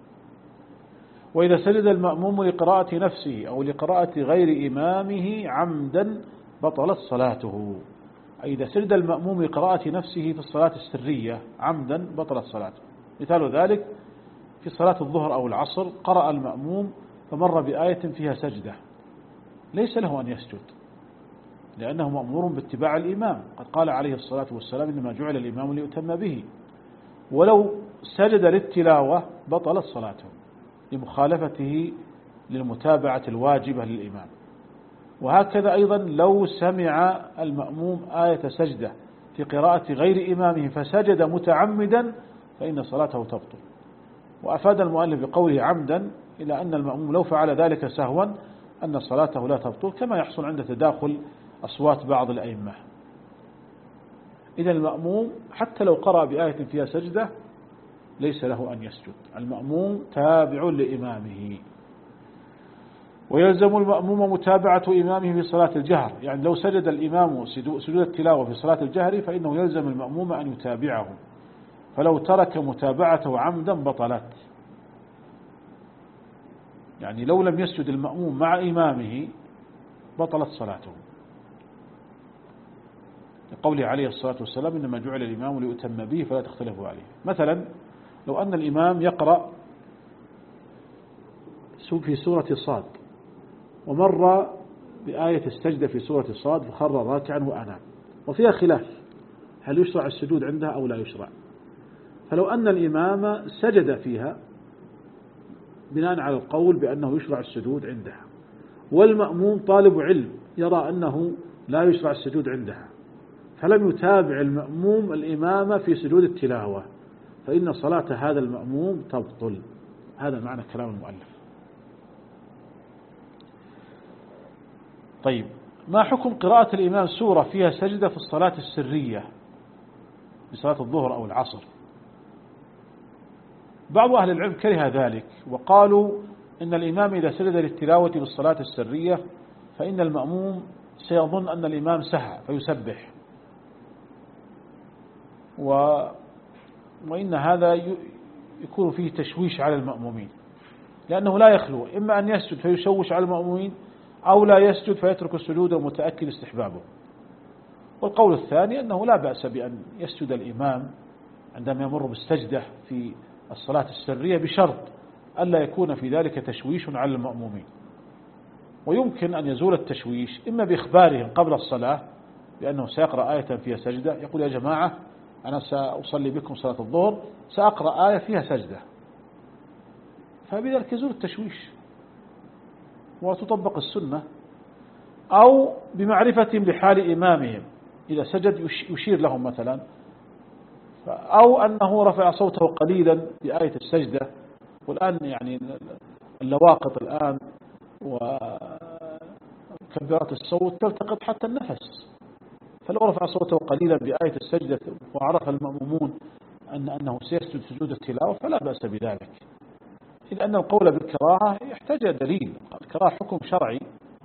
وإذا سجد المأموم لقراءة نفسه أو لقراءة غير إمامه عمدا بطلت صلاته. إذا سجد المأموم لقراءة نفسه في الصلاة السرية عمدا بطلت صلاته. مثال ذلك في صلاة الظهر أو العصر قرأ المأموم فمر بآية فيها سجدة، ليس له أن يسجد لأنه مأمور باتباع الإمام، قد قال عليه الصلاة والسلام إنما جعل الإمام ليؤتم به. ولو سجد للتلاوة بطلت صلاته لمخالفته للمتابعة الواجبة للإمام. وهكذا أيضا لو سمع المأموم آية سجدة في قراءة غير إمامه فسجد متعمدا فإن صلاته تبطل. وأفاد المؤلف بقوله عمدا إلى أن المأموم لو فعل ذلك سهوا أن صلاته لا تبطل، كما يحصل عند تداخل أصوات بعض الأئمة. إذا المأموم حتى لو قرأ بآية فيها سجدة ليس له أن يسجد، المأموم تابع لإمامه. ويلزم المأموم متابعة إمامه في صلاة الجهر، يعني لو سجد الإمام سجود التلاوة في صلاة الجهر فإنه يلزم المأموم أن يتابعه، فلو ترك متابعته عمدا بطلت. يعني لو لم يسجد المأموم مع إمامه بطلت صلاته، لقوله عليه الصلاة والسلام إنما جعل الإمام ليؤتم به فلا تختلفوا عليه. مثلا لو أن الإمام يقرأ في سورة صاد ومر بآية السجدة في سورة صاد فخر راكعا وأنام، وفيها خلاف هل يشرع السجود عندها أو لا يشرع. فلو أن الإمام سجد فيها بناء على القول بأنه يشرع السجود عندها، والمأموم طالب علم يرى أنه لا يشرع السجود عندها، فلم يتابع المأموم الإمام في سجود التلاوة، فإن صلاة هذا المأموم تبطل. هذا معنى كلام المؤلف. طيب، ما حكم قراءة الإمام سورة فيها سجدة في الصلاة السرية في صلاة الظهر أو العصر؟ بعض أهل العلم كره ذلك وقالوا إن الإمام إذا سجد للتلاوة بالصلاة السرية فإن المأموم سيظن أن الإمام سهى فيسبح، و... وإن هذا يكون فيه تشويش على المأمومين، لأنه لا يخلو إما أن يسجد فيشوش على المأمومين أو لا يسجد فيترك السجود ومتأكد استحبابه. والقول الثاني أنه لا بأس بأن يسجد الإمام عندما يمر بالسجدة في الصلاة السرية بشرط ألا يكون في ذلك تشويش على المأمومين. ويمكن أن يزول التشويش إما بإخبارهم قبل الصلاة بأنه سيقرأ آية فيها سجدة، يقول يا جماعة أنا سأصلي بكم صلاة الظهر سأقرأ آية فيها سجدة، فبذلك يزول التشويش وتطبق السنة. أو بمعرفتهم لحال إمامهم إذا سجد يشير لهم مثلا، أو أنه رفع صوته قليلا بآية السجدة، والآن يعني اللواقط الآن وكبرات الصوت تلتقط حتى النفس، فلو رفع صوته قليلا بآية السجدة وعرف المأمومون أن أنه سيسجد سجود التلاوة فلا بأس بذلك، إلا أن القول بالكراهة يحتاج دليل، الكراهة حكم شرعي.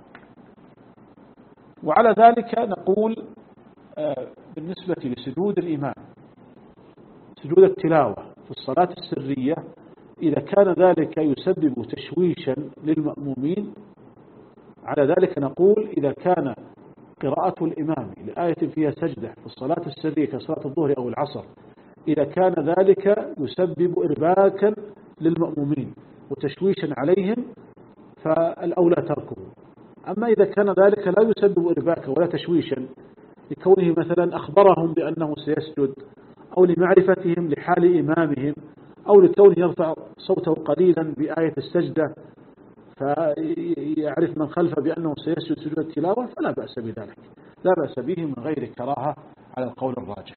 وعلى ذلك نقول بالنسبة لسجود الإمام سجود التلاوة في الصلاة السرية إذا كان ذلك يسبب تشويشا للمأمومين، على ذلك نقول إذا كان قراءة الإمام لآية فيها سجدة في الصلاة السرية كصلاة الظهر أو العصر إذا كان ذلك يسبب إرباكا للمأمومين وتشويشا عليهم فالأولى تركه. أما إذا كان ذلك لا يسبب إرباكا ولا تشويشا لكونه مثلا أخبرهم بأنه سيسجد أو لمعرفتهم لحال إمامهم أو لكونه يرفع صوته قليلا بآية السجدة فيعرف من خلفه بأنه سيسجد سجود التلاوة فلا بأس بذلك، لا بأس به من غير كراهة على القول الراجح.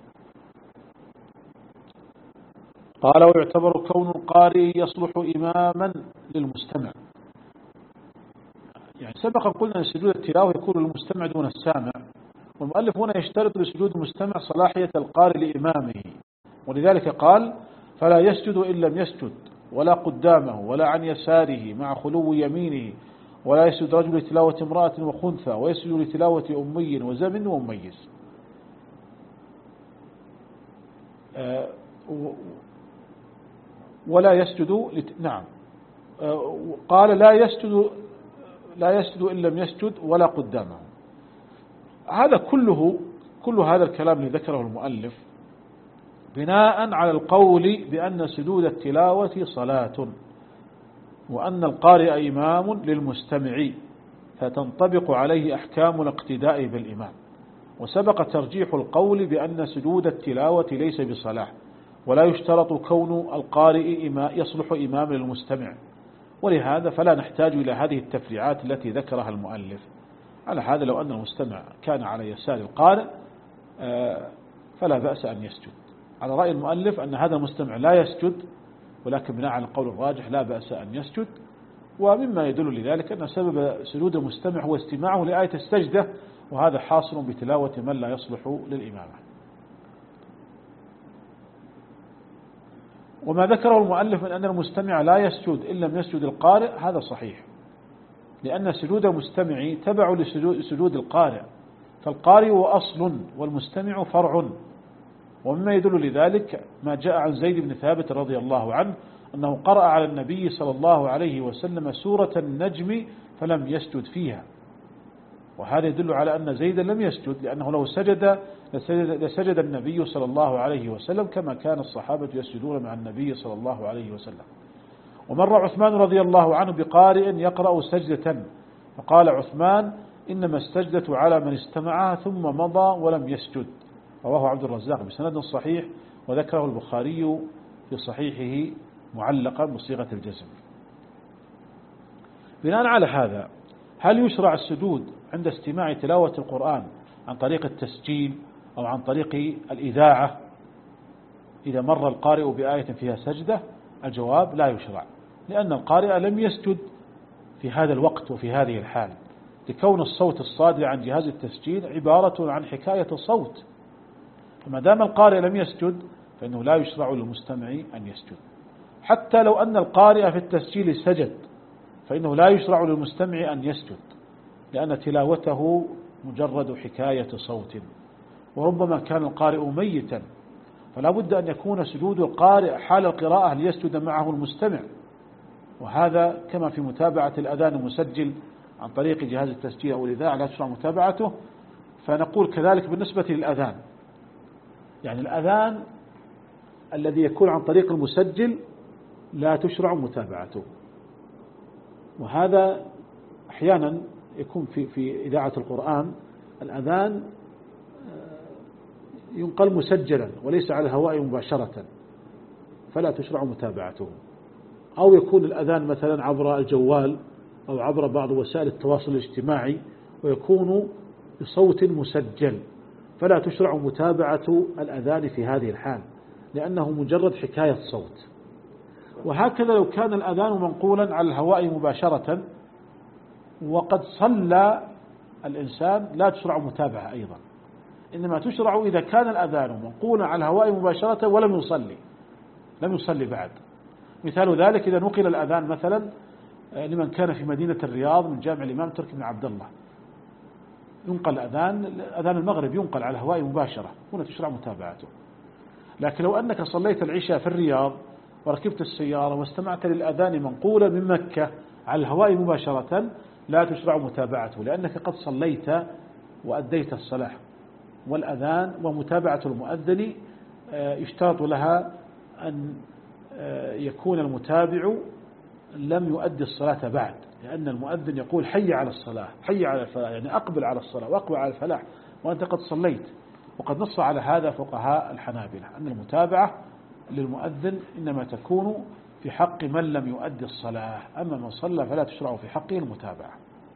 قال ويعتبر كون القارئ يصلح إماما للمستمع. يعني سبقا قلنا أن سجود التلاوة يكون للمستمع دون السامع، والمؤلف هنا يشترط لسجود المستمع صلاحية القارئ لإمامه، ولذلك قال فلا يسجد إن لم يسجد ولا قدامه ولا عن يساره مع خلو يمينه، ولا يسجد رجل لتلاوة امرأة وخنثى، ويسجد لتلاوة أمي وزمن ومميز. ولا يسجد لت... نعم قال لا يسجد لا يسجد إن لم يسجد ولا قدامه. هذا كله كل هذا الكلام الذي ذكره المؤلف بناء على القول بأن سجود التلاوة صلاة، وأن القارئ إمام للمستمع فتنطبق عليه أحكام الاقتداء بالإمام. وسبق ترجيح القول بأن سجود التلاوة ليس بصلاة، ولا يشترط كون القارئ يصلح إمام للمستمع، ولهذا فلا نحتاج إلى هذه التفريعات التي ذكرها المؤلف. على هذا لو أن المستمع كان على يسار القارئ فلا بأس أن يسجد. على رأي المؤلف أن هذا المستمع لا يسجد، ولكن بناء على القول الراجح لا بأس أن يسجد. ومما يدل لذلك أن سبب سجود المستمع هو استماعه لآية السجدة، وهذا حاصل بتلاوة من لا يصلح للإمامة. وما ذكره المؤلف من أن المستمع لا يسجد إن لم يسجد القارئ هذا صحيح، لأن سجود المستمع تبع لسجود القارئ، فالقارئ هو أصل والمستمع فرع. ومما يدل لذلك ما جاء عن زيد بن ثابت رضي الله عنه أنه قرأ على النبي صلى الله عليه وسلم سورة النجم فلم يسجد فيها، وهذا يدل على أن زيدا لم يسجد، لأنه لو سجد لسجد النبي صلى الله عليه وسلم كما كان الصحابة يسجدون مع النبي صلى الله عليه وسلم. ومر عثمان رضي الله عنه بقارئ يقرأ سجدة فقال عثمان إنما السجدة على من استمعها ثم مضى ولم يسجد، رواه عبد الرزاق بسند صحيح، وذكره البخاري في صحيحه معلقا بصيغة الجزم. بناء على هذا هل يشرع السجود عند استماع تلاوة القرآن عن طريق التسجيل أو عن طريق الإذاعة إذا مر القارئ بآية فيها سجدة؟ الجواب لا يشرع، لأن القارئ لم يسجد في هذا الوقت وفي هذه الحال، لكون الصوت الصادر عن جهاز التسجيل عبارة عن حكاية صوت، فما دام القارئ لم يسجد فإنه لا يشرع للمستمع أن يسجد. حتى لو أن القارئ في التسجيل سجد فإنه لا يشرع للمستمع أن يسجد، لأن تلاوته مجرد حكاية صوت، وربما كان القارئ ميتا، فلا بد أن يكون سجود القارئ حال القراءة ليسجد معه المستمع، وهذا كما في متابعة الأذان المسجل عن طريق جهاز التسجيل أو الإذاعة لا تشرع متابعته. فنقول كذلك بالنسبة للأذان، يعني الأذان الذي يكون عن طريق المسجل لا تشرع متابعته، وهذا أحيانا يكون في في إذاعة القرآن الأذان ينقل مسجلا وليس على الهواء مباشرة فلا تشرع متابعته، أو يكون الأذان مثلا عبر الجوال أو عبر بعض وسائل التواصل الاجتماعي ويكون بصوت مسجل فلا تشرع متابعة الأذان في هذه الحال، لأنه مجرد حكاية صوت. وهكذا لو كان الأذان منقولا على الهواء مباشرة وقد صلى الإنسان لا تشرع متابعة أيضا، إنما تشرع إذا كان الأذان منقولا على الهواء مباشرة ولم يصلي لم يصلي بعد. مثال ذلك إذا نقل الأذان مثلا لمن كان في مدينة الرياض من جامع الإمام تركي بن عبد الله، ينقل أذان أذان المغرب ينقل على الهواء مباشرة، هنا تشرع متابعته. لكن لو أنك صليت العشاء في الرياض وركبت السيارة واستمعت للأذان منقولا من مكة على الهواء مباشرة لا تشرع متابعته، لأنك قد صليت وأديت الصلاة. والأذان ومتابعة المؤذن يشترط لها أن يكون المتابع لم يؤدي الصلاة بعد، لأن المؤذن يقول حي على الصلاة حي على الفلاح، يعني أقبل على الصلاة وأقبل على الفلاح وأنت قد صليت. وقد نص على هذا فقهاء الحنابلة أن المتابعة للمؤذن إنما تكون في حق من لم يؤدي الصلاة، أما من صلى فلا تشرع في حقه المتابعة.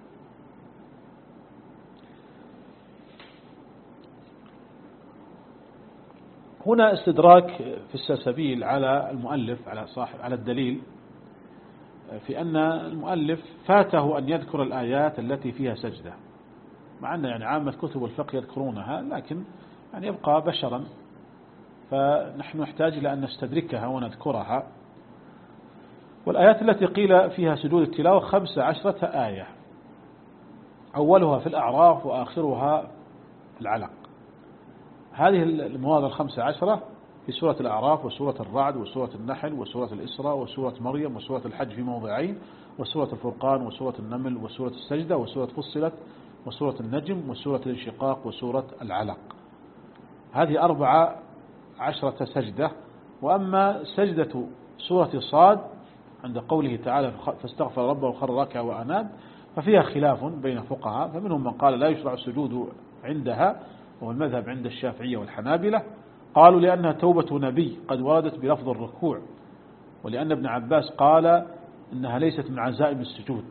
هنا استدراك في السلسبيل على المؤلف على صاحب على الدليل في أن المؤلف فاته أن يذكر الآيات التي فيها سجدة، مع أن يعني عامة كتب الفقه يذكرونها، لكن يعني يبقى بشرا فنحن نحتاج إلى أن نستدركها ونذكرها. والآيات التي قيل فيها سجود التلاوة خمس عشرة آية، أولها في الأعراف وآخرها في العلق. هذه المواضع الخمسة عشرة في سورة الأعراف وسورة الرعد وسورة النحل وسورة الإسراء وسورة مريم وسورة الحج في موضعين وسورة الفرقان وسورة النمل وسورة السجدة وسورة فصلت وسورة النجم وسورة الانشقاق وسورة العلق. هذه أربعة عشرة سجدة. وأما سجدة سورة صاد عند قوله تعالى فاستغفر ربه وخر راكعا وأناب ففيها خلاف بين فقهاء، فمنهم من قال لا يشرع السجود عندها وهو المذهب عند الشافعية والحنابلة، قالوا لأنها توبة نبي قد وردت بلفظ الركوع، ولأن ابن عباس قال إنها ليست من عزائم السجود.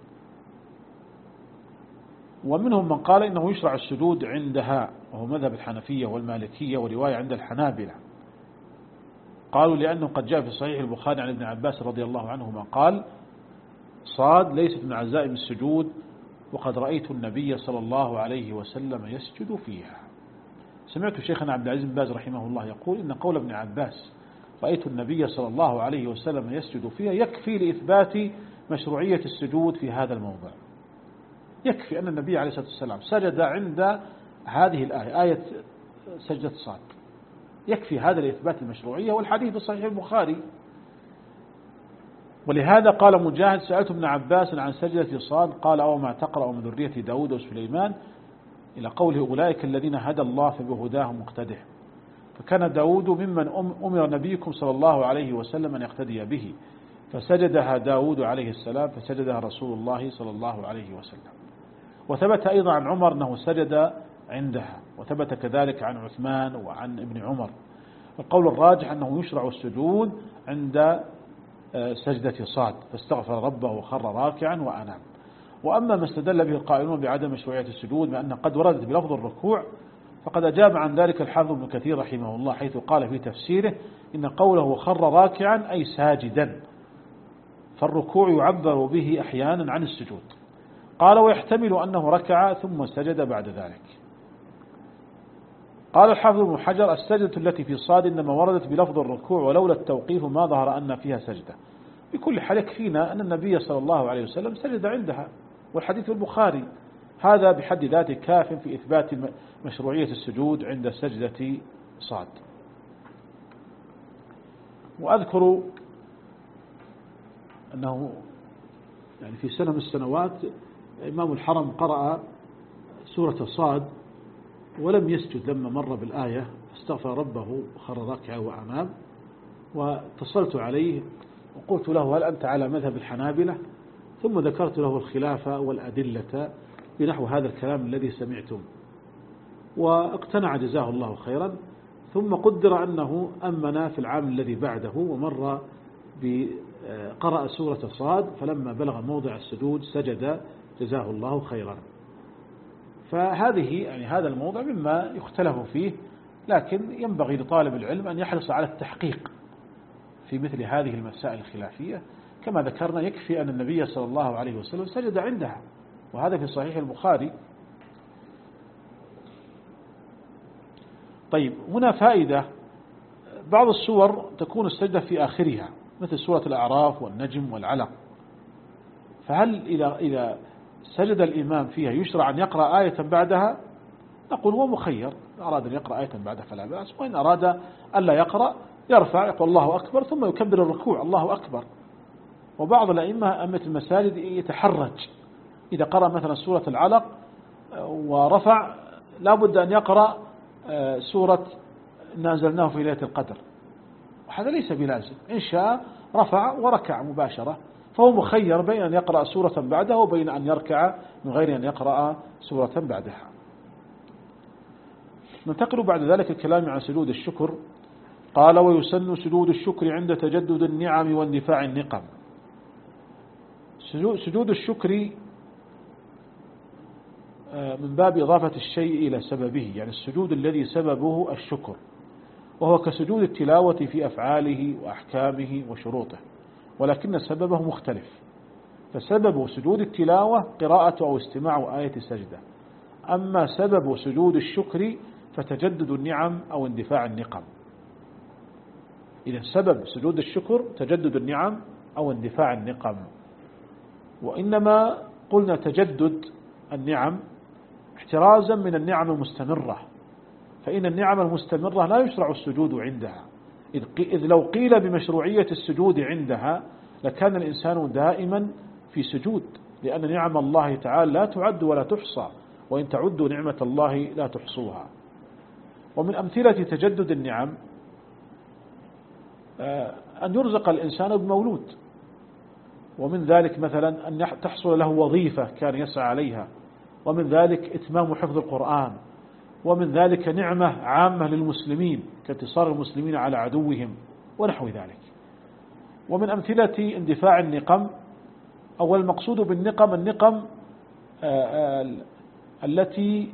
ومنهم من قال إنه يشرع السجود عندها وهو مذهب الحنفية والمالكية ورواية عند الحنابلة، قالوا لأنه قد جاء في صحيح البخاري عن ابن عباس رضي الله عنهما قال صاد ليست من عزائم السجود وقد رأيت النبي صلى الله عليه وسلم يسجد فيها. سمعت شيخنا عبد العزيز بن باز رحمه الله يقول إن قول ابن عباس رأيت النبي صلى الله عليه وسلم يسجد فيها يكفي لإثبات مشروعية السجود في هذا الموضع. يكفي أن النبي عليه الصلاة والسلام سجد عند هذه الآية، آية سجدة صاد، يكفي هذا لإثبات المشروعية، والحديث في صحيح البخاري. ولهذا قال مجاهد سألت ابن عباس عن سجدة صاد قال أو ما تقرأ من ذرية داود وسليمان إلى قوله أولئك الذين هدى الله فبهداه مقتده، فكان داود ممن أمر نبيكم صلى الله عليه وسلم أن يقتدي به، فسجدها داود عليه السلام فسجدها رسول الله صلى الله عليه وسلم. وثبت أيضا عن عمر أنه سجد عندها، وثبت كذلك عن عثمان وعن ابن عمر. القول الراجح أنه يشرع السجود عند سجدة صاد فاستغفر ربه وخر راكعا وأناب. وأما ما استدل به القائلون بعدم مشروعية السجود بأن قد وردت بلفظ الركوع فقد أجاب عن ذلك الحافظ ابن كثير رحمه الله حيث قال في تفسيره إن قوله وخر راكعا أي ساجدا، فالركوع يعبر به أحيانا عن السجود. قال ويحتمل أنه ركع ثم سجد بعد ذلك. قال الحافظ ابن حجر السجدة التي في صاد إنما وردت بلفظ الركوع ولولا التوقيف ما ظهر أن فيها سجدة. بكل حال يكفينا أن النبي صلى الله عليه وسلم سجد عندها، والحديث البخاري هذا بحد ذاته كاف في إثبات مشروعية السجود عند سجدة صاد. وأذكر أنه يعني في سنة من السنوات إمام الحرم قرأ سورة صاد ولم يسجد لما مر بالآية استغفر ربه وخر راكعا وأناب، واتصلت عليه وقلت له هل أنت على مذهب الحنابلة؟ ثم ذكرت له الخلافة والأدلة بنحو هذا الكلام الذي سمعتم، واقتنع جزاه الله خيرا. ثم قدر أنه أمنا في العام الذي بعده ومر بقرأ سورة صاد فلما بلغ موضع السجود سجد جزاه الله خيرا. فهذه يعني هذا الموضع مما يختلف فيه، لكن ينبغي لطالب العلم أن يحرص على التحقيق في مثل هذه المسائل الخلافية. كما ذكرنا يكفي أن النبي صلى الله عليه وسلم سجد عندها، وهذا في صحيح البخاري. طيب هنا فائدة، بعض السور تكون السجدة في آخرها مثل سورة الأعراف والنجم والعلق، فهل إذا إذا سجد الإمام فيها يشرع أن يقرأ آية بعدها؟ نقول هو مخير، أراد أن يقرأ آية بعدها فلا بأس، وإن أراد ألا يقرأ يرفع يقول الله أكبر ثم يكبر الركوع الله أكبر. وبعض الأئمة أئمة المساجد يتحرج إذا قرأ مثلا سورة العلق ورفع لابد أن يقرأ سورة نازلناه في ليلة القدر، وهذا ليس بلازم، إن شاء رفع وركع مباشرة، فهو مخير بين أن يقرأ سورة بعدها وبين أن يركع من غير أن يقرأ سورة بعدها. ننتقل بعد ذلك الكلام عن سجود الشكر. قال ويسن سجود الشكر عند تجدد النعم واندفاع النقم. سجود الشكر من باب إضافة الشيء إلى سببه، يعني السجود الذي سببه الشكر، وهو كسجود التلاوة في أفعاله وأحكامه وشروطه، ولكن سببه مختلف. فسبب سجود التلاوة قراءة أو استماع آية سجدة، أما سبب سجود الشكر فتجدد النعم أو اندفاع النقم. إذا سبب سجود الشكر تجدد النعم أو اندفاع النقم، وإنما قلنا تجدد النعم احترازا من النعم المستمرة، فإن النعم المستمرة لا يشرع السجود عندها، إذ لو قيل بمشروعية السجود عندها لكان الإنسان دائما في سجود، لأن نعم الله تعالى لا تعد ولا تحصى، وإن تعدوا نعمة الله لا تحصوها. ومن أمثلة تجدد النعم أن يرزق الإنسان بمولود، ومن ذلك مثلا أن تحصل له وظيفة كان يسعى عليها، ومن ذلك إتمام حفظ القرآن، ومن ذلك نعمة عامة للمسلمين كانتصار المسلمين على عدوهم ونحو ذلك. ومن أمثلة اندفاع النقم، أو المقصود بالنقم النقم التي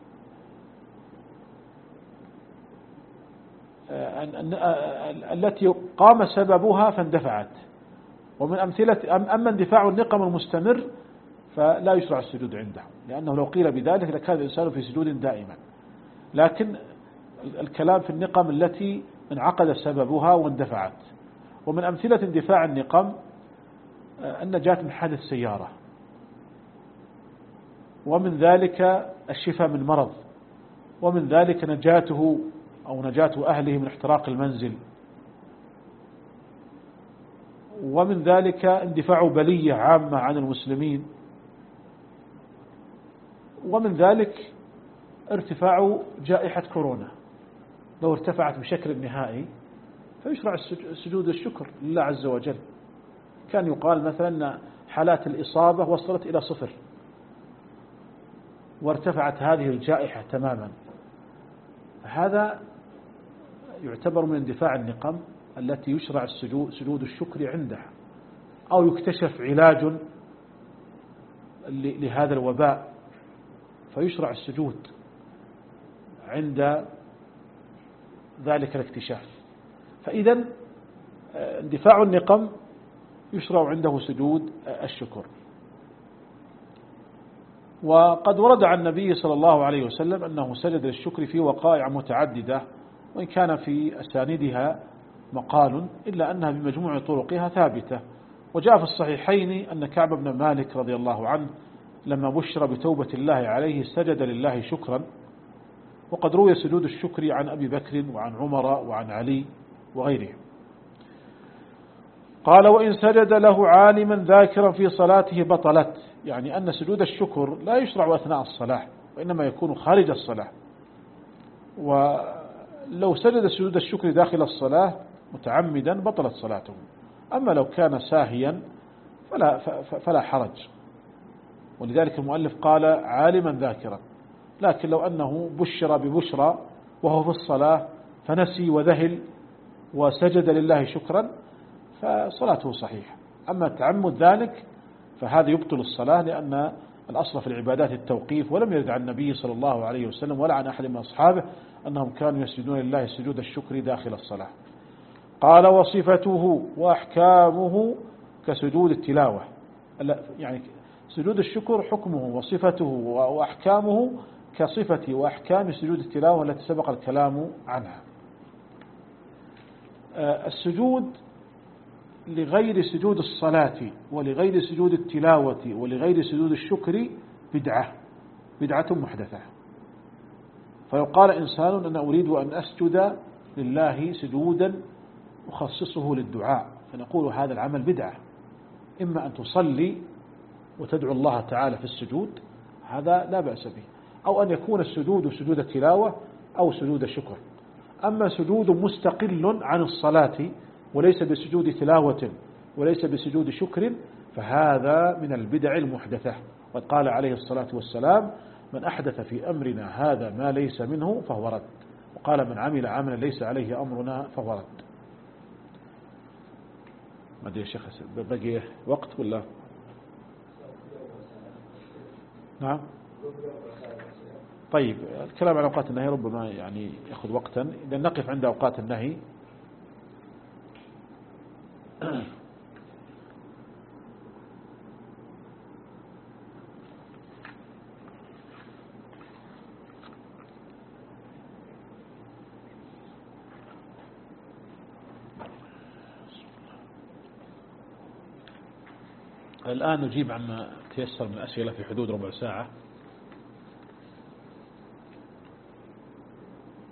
التي قام سببها فاندفعت. ومن أمثلة أما اندفاع النقم المستمر فلا يشرع السجود عنده، لأنه لو قيل بذلك لكان الإنسان في سجود دائما. لكن الكلام في النقم التي انعقد سببها واندفعت. ومن أمثلة اندفاع النقم النجاة من حادث سيارة، ومن ذلك الشفاء من مرض، ومن ذلك نجاته أو نجاة أهله من احتراق المنزل، ومن ذلك اندفاع بلية عامة عن المسلمين، ومن ذلك ارتفاع جائحة كورونا لو ارتفعت بشكل نهائي فيشرع سجود الشكر لله عز وجل. كان يقال مثلا أن حالات الإصابة وصلت إلى صفر وارتفعت هذه الجائحة تماما، هذا يعتبر من اندفاع النقم التي يشرع السجود سجود الشكر عندها. أو يكتشف علاج لهذا الوباء فيشرع السجود عند ذلك الاكتشاف. فإذا اندفاع النقم يشرع عنده سجود الشكر. وقد ورد عن النبي صلى الله عليه وسلم أنه سجد للشكر في وقائع متعددة، وإن كان في أساندها مقال إلا أنها بمجموع طرقها ثابتة. وجاء في الصحيحين أن كعب بن مالك رضي الله عنه لما بشر بتوبة الله عليه سجد لله شكرا. وقد روي سجود الشكر عن أبي بكر وعن عمر وعن علي وغيرهم. قال وإن سجد له عالما ذاكرا في صلاته بطلت، يعني أن سجود الشكر لا يشرع أثناء الصلاة وإنما يكون خارج الصلاة. ولو سجد سجود الشكر داخل الصلاة متعمدا بطلت صلاته، أما لو كان ساهيا فلا, فلا حرج. ولذلك المؤلف قال عالما ذاكرا، لكن لو أنه بشر ببشرى وهو في الصلاة فنسي وذهل وسجد لله شكرا فصلاته صحيحة. أما تعمد ذلك فهذا يبطل الصلاة، لأن الأصل في العبادات التوقيف، ولم يرد عن النبي صلى الله عليه وسلم ولا عن أحد من أصحابه أنهم كانوا يسجدون لله سجود الشكر داخل الصلاة. قال وصفته وأحكامه كسجود التلاوة، يعني سجود الشكر حكمه وصفته وأحكامه كصفة وأحكام سجود التلاوة التي سبق الكلام عنها. السجود لغير سجود الصلاة ولغير سجود التلاوة ولغير سجود الشكر بدعة بدعة محدثة. فلو قال إنسان أنا أريد أن أسجد لله سجودا أخصصه للدعاء فنقول هذا العمل بدعة، إما أن تصلي وتدعو الله تعالى في السجود هذا لا بأس به، أو أن يكون السجود سجود التلاوة أو سجود الشكر. أما سجود مستقل عن الصلاة وليس بسجود تلاوة وليس بسجود شكر فهذا من البدع المحدثة. وقد قال عليه الصلاة والسلام من أحدث في أمرنا هذا ما ليس منه فهو رد، وقال من عمل عملا ليس عليه أمرنا فهو رد. ما أدري يا شيخ بقي وقت ولا؟ نعم. طيب الكلام عن أوقات النهي ربما يعني يأخذ وقتا، إذا نقف عند أوقات النهي. الآن نجيب عما تيسر من الأسئلة في حدود ربع ساعة.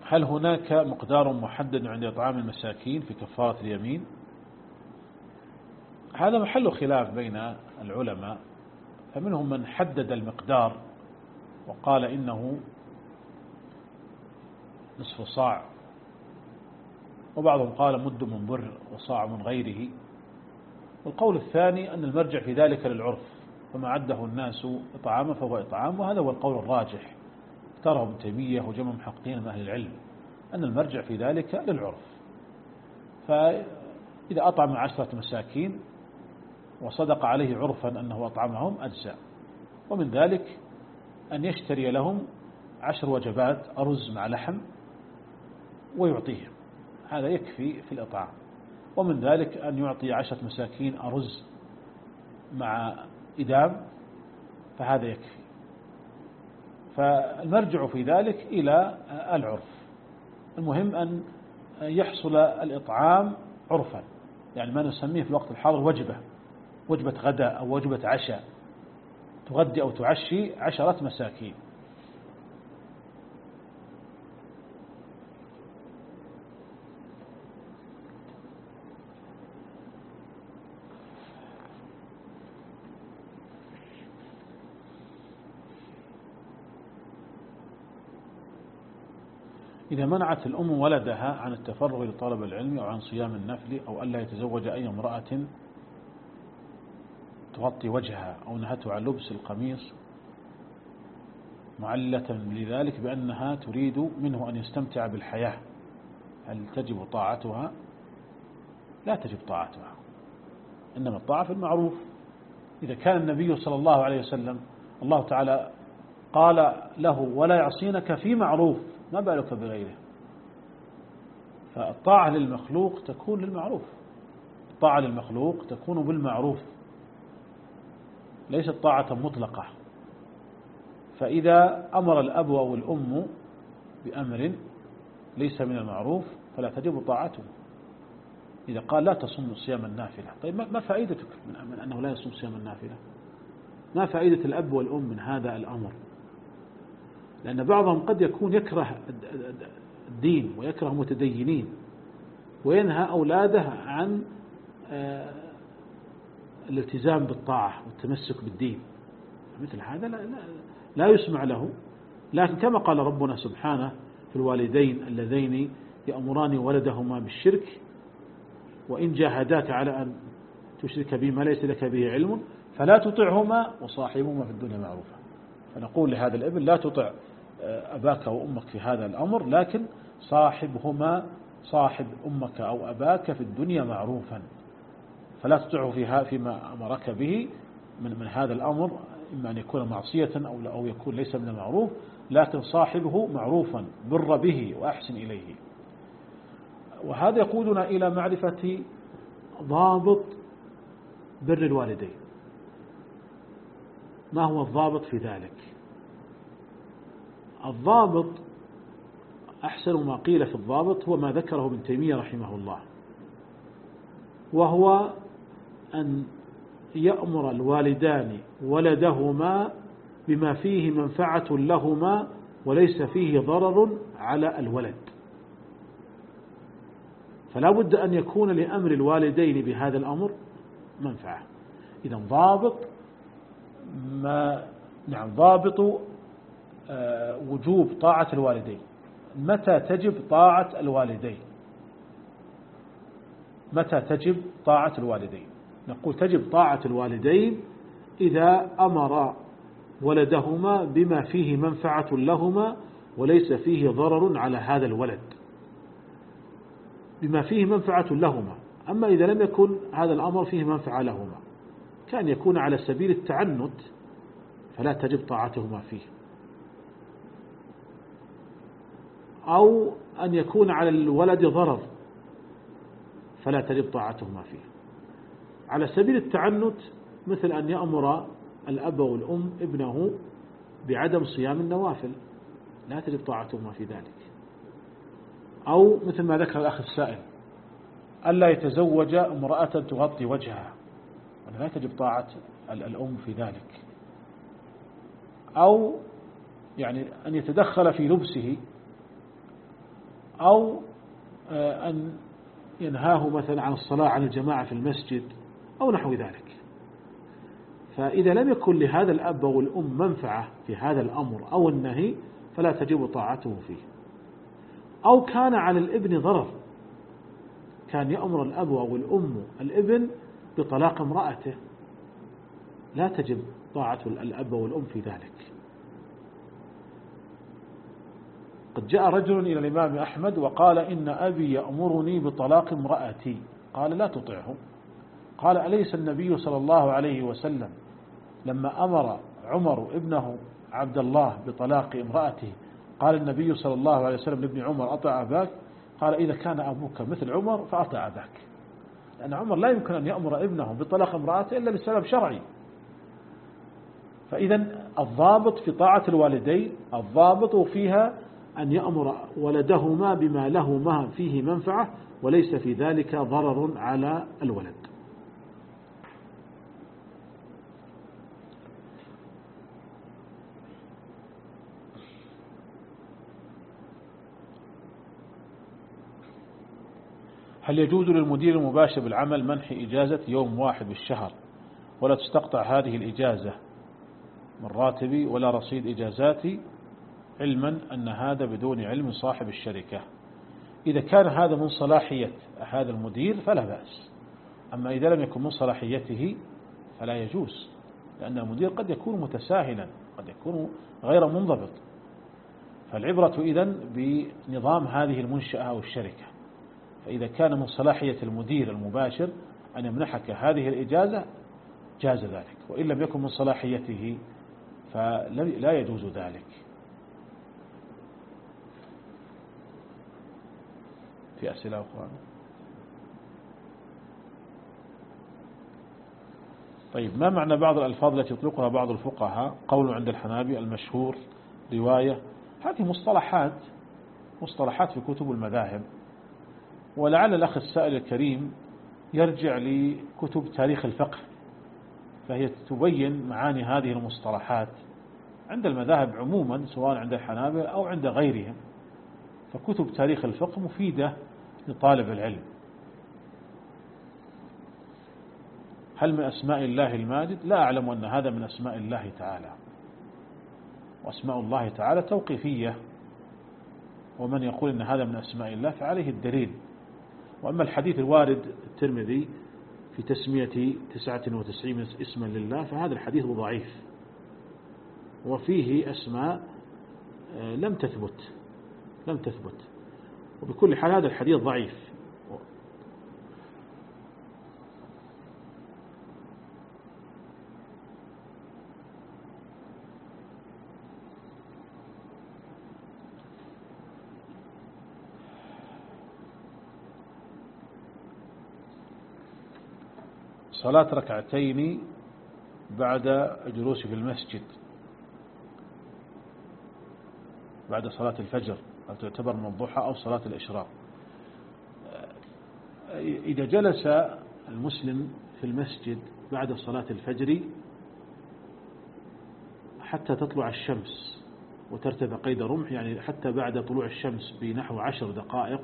هل هناك مقدار محدد عند إطعام المساكين في كفارة اليمين؟ هذا محل خلاف بين العلماء، فمنهم من حدد المقدار وقال إنه نصف صاع، وبعضهم قال مد من بر وصاع من غيره. والقول الثاني أن المرجع في ذلك للعرف، فما عده الناس إطعاما فهو إطعام، وهذا هو القول الراجح اختاره ابن تيمية وجمع محققين من أهل العلم، أن المرجع في ذلك للعرف. فإذا أطعم عشرة مساكين وصدق عليه عرفا أنه أطعمهم أجزاء، ومن ذلك أن يشتري لهم عشر وجبات أرز مع لحم ويعطيهم، هذا يكفي في الإطعام. ومن ذلك أن يعطي عشرة مساكين أرز مع إدام، فهذا يكفي. فالمرجع في ذلك إلى العرف. المهم أن يحصل الإطعام عرفا، يعني ما نسميه في الوقت الحاضر وجبة، وجبة غداء أو وجبة عشاء، تغدي أو تعشي عشرة مساكين. إذا منعت الأم ولدها عن التفرغ لطلب العلم أو عن صيام النفل أو ألا يتزوج أي امرأة تغطي وجهها، أو نهته عن لبس القميص معلة لذلك بأنها تريد منه أن يستمتع بالحياة، هل تجب طاعتها؟ لا تجب طاعتها، إنما الطاعة في المعروف. إذا كان النبي صلى الله عليه وسلم الله تعالى قال له ولا يعصينك في معروف، ما بالك بغيره؟ فالطاعة للمخلوق تكون للمعروف، الطاعة للمخلوق تكون بالمعروف، ليست طاعة مطلقة. فإذا أمر الأب أو الأم بأمر ليس من المعروف فلا تجب طاعته. إذا قال لا تصوم صيام النافلة، طيب ما فائدتك من أنه لا يصوم صيام النافلة؟ ما فائدة الأب والأم من هذا الأمر؟ لأن بعضهم قد يكون يكره الدين ويكره متدينين وينهى أولاده عن الالتزام بالطاعة والتمسك بالدين، مثل هذا لا, لا, لا يسمع له. لكن كما قال ربنا سبحانه في الوالدين اللذين يأمران ولدهما بالشرك وإن جاهداك على أن تشرك بما ليس لك به علم فلا تطعهما وصاحبهما في الدنيا معروفا. فنقول لهذا الابن لا تطع أباك وأمك في هذا الأمر، لكن صاحبهما، صاحب أمك أو أباك في الدنيا معروفا، فلا تطعه فيها فيما أمرك به من من هذا الأمر، إما أن يكون معصية أو أو يكون ليس من المعروف، لكن صاحبه معروفا، بر به وأحسن إليه. وهذا يقودنا إلى معرفة ضابط بر الوالدين. ما هو الضابط في ذلك؟ الضابط أحسن ما قيل في الضابط هو ما ذكره ابن تيمية رحمه الله، وهو أن يأمر الوالدان ولدهما بما فيه منفعة لهما وليس فيه ضرر على الولد. فلا بد أن يكون لأمر الوالدين بهذا الأمر منفعة. إذا ضابط ما نعم ضابط وجوب طاعة الوالدين. متى تجب طاعة الوالدين؟ متى تجب طاعة الوالدين؟ نقول تجب طاعة الوالدين إذا أمر ولدهما بما فيه منفعة لهما وليس فيه ضرر على هذا الولد، بما فيه منفعة لهما. أما إذا لم يكن هذا الأمر فيه منفعة لهما، كان يكون على سبيل التعنت، فلا تجب طاعتهما فيه، أو أن يكون على الولد ضرر فلا تجب طاعتهما فيه. على سبيل التعنت مثل أن يأمر الأب والأم ابنه بعدم صيام النوافل، لا تجب طاعتهما في ذلك. أو مثل ما ذكر الأخ السائل ألا يتزوج امرأة تغطي وجهها، لا تجب طاعة الأم في ذلك. أو يعني أن يتدخل في لبسه أو أن ينهاه مثلا عن الصلاة عن الجماعة في المسجد أو نحو ذلك. فإذا لم يكن لهذا الأب أو الأم منفعة في هذا الأمر أو النهي فلا تجب طاعته فيه. أو كان على الابن ضرر، كان يأمر الأب أو الأم الابن بطلاق امرأته، لا تجب طاعة الأب والأم في ذلك. قد جاء رجل إلى الإمام أحمد وقال إن أبي يأمرني بطلاق امرأتي، قال لا تطعه. قال أليس النبي صلى الله عليه وسلم لما أمر عمر ابنه عبد الله بطلاق امرأته قال النبي صلى الله عليه وسلم لابن عمر أطع أباك؟ قال إذا كان أبوك مثل عمر فأطع أباك، لأن عمر لا يمكن أن يأمر ابنه بطلاق امرأته إلا بسبب شرعي. فإذا الضابط في طاعة الوالدين الضابط فيها أن يأمر ولدهما بما لهما فيه منفعة وليس في ذلك ضرر على الولد. هل يجوز للمدير المباشر بالعمل منح إجازة يوم واحد بالشهر ولا تستقطع هذه الإجازة من راتبي ولا رصيد إجازاتي، علما أن هذا بدون علم صاحب الشركة؟ إذا كان هذا من صلاحية هذا المدير فلا بأس، أما إذا لم يكن من صلاحيته فلا يجوز، لأن المدير قد يكون متساهلا، قد يكون غير منضبط. فالعبرة إذن بنظام هذه المنشأة أو الشركة. فإذا كان من صلاحية المدير المباشر أن يمنحك هذه الإجازة جاز ذلك، وإن لم يكن من صلاحيته فلا يجوز ذلك. في أسئلة أخرى؟ طيب، ما معنى بعض الألفاظ التي يطلقها بعض الفقهاء قول عند الحنابلة المشهور رواية؟ هذه مصطلحات مصطلحات في كتب المذاهب، ولعل الأخ السائل الكريم يرجع لكتب تاريخ الفقه، فهي تبين معاني هذه المصطلحات عند المذاهب عموما سواء عند الحنابلة أو عند غيرهم. فكتب تاريخ الفقه مفيدة لطالب العلم. هل من أسماء الله الماجد؟ لا أعلم أن هذا من أسماء الله تعالى، وأسماء الله تعالى توقيفية، ومن يقول أن هذا من أسماء الله فعليه الدليل. وأما الحديث الوارد الترمذي في تسمية تسعة وتسعين اسما لله فهذا الحديث ضعيف، وفيه أسماء لم تثبت لم تثبت وبكل حال هذا الحديث ضعيف. صلاة ركعتين بعد جلوسي في المسجد بعد صلاة الفجر هل تعتبر من الضحى أو صلاة الإشراق؟ إذا جلس المسلم في المسجد بعد صلاة الفجر حتى تطلع الشمس وترتفع قيد رمح، يعني حتى بعد طلوع الشمس بنحو عشر دقائق،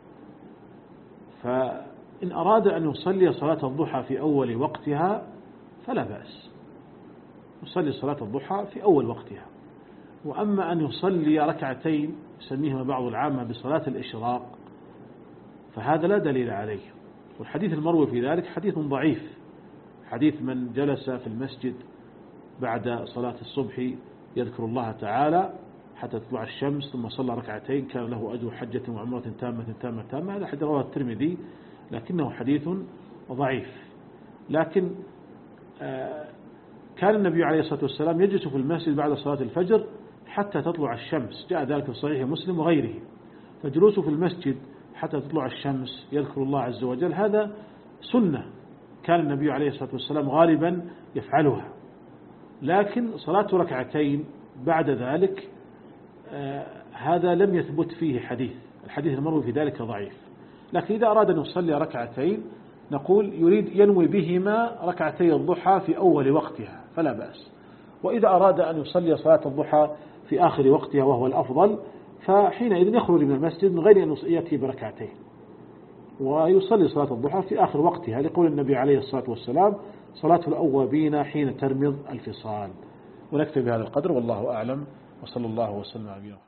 فإن أراد أن يصلي صلاة الضحى في أول وقتها فلا بأس، يصلي صلاة الضحى في أول وقتها. وأما أن يصلي ركعتين يسميهما بعض العامة بصلاة الإشراق فهذا لا دليل عليه، والحديث المروي في ذلك حديث ضعيف، حديث من جلس في المسجد بعد صلاة الصبح يذكر الله تعالى حتى تطلع الشمس ثم صلى ركعتين كان له أجر حجة وعمرة تامة تامة تامة، هذا حديث رواه الترمذي لكنه حديث ضعيف. لكن كان النبي عليه الصلاة والسلام يجلس في المسجد بعد صلاة الفجر حتى تطلع الشمس، جاء ذلك في صحيح مسلم وغيره، فجلوسه في المسجد حتى تطلع الشمس يذكر الله عز وجل هذا سنة كان النبي عليه الصلاة والسلام غالبا يفعلها. لكن صلاة ركعتين بعد ذلك آه هذا لم يثبت فيه حديث، الحديث المروي في ذلك ضعيف. لكن إذا أراد أن يصلي ركعتين نقول يريد ينوي بهما ركعتي الضحى في أول وقتها فلا بأس، وإذا أراد أن يصلي صلاة الضحى في آخر وقتها وهو الأفضل فحينئذ يخرج من المسجد من غير أن يأتي بركعتين، ويصلي صلاة الضحى في آخر وقتها، لقول النبي عليه الصلاة والسلام: صلاة الأوابين حين ترمض الفصال. ونكتفي بهذا القدر، والله أعلم، وصلى الله وسلم على نبينا محمد.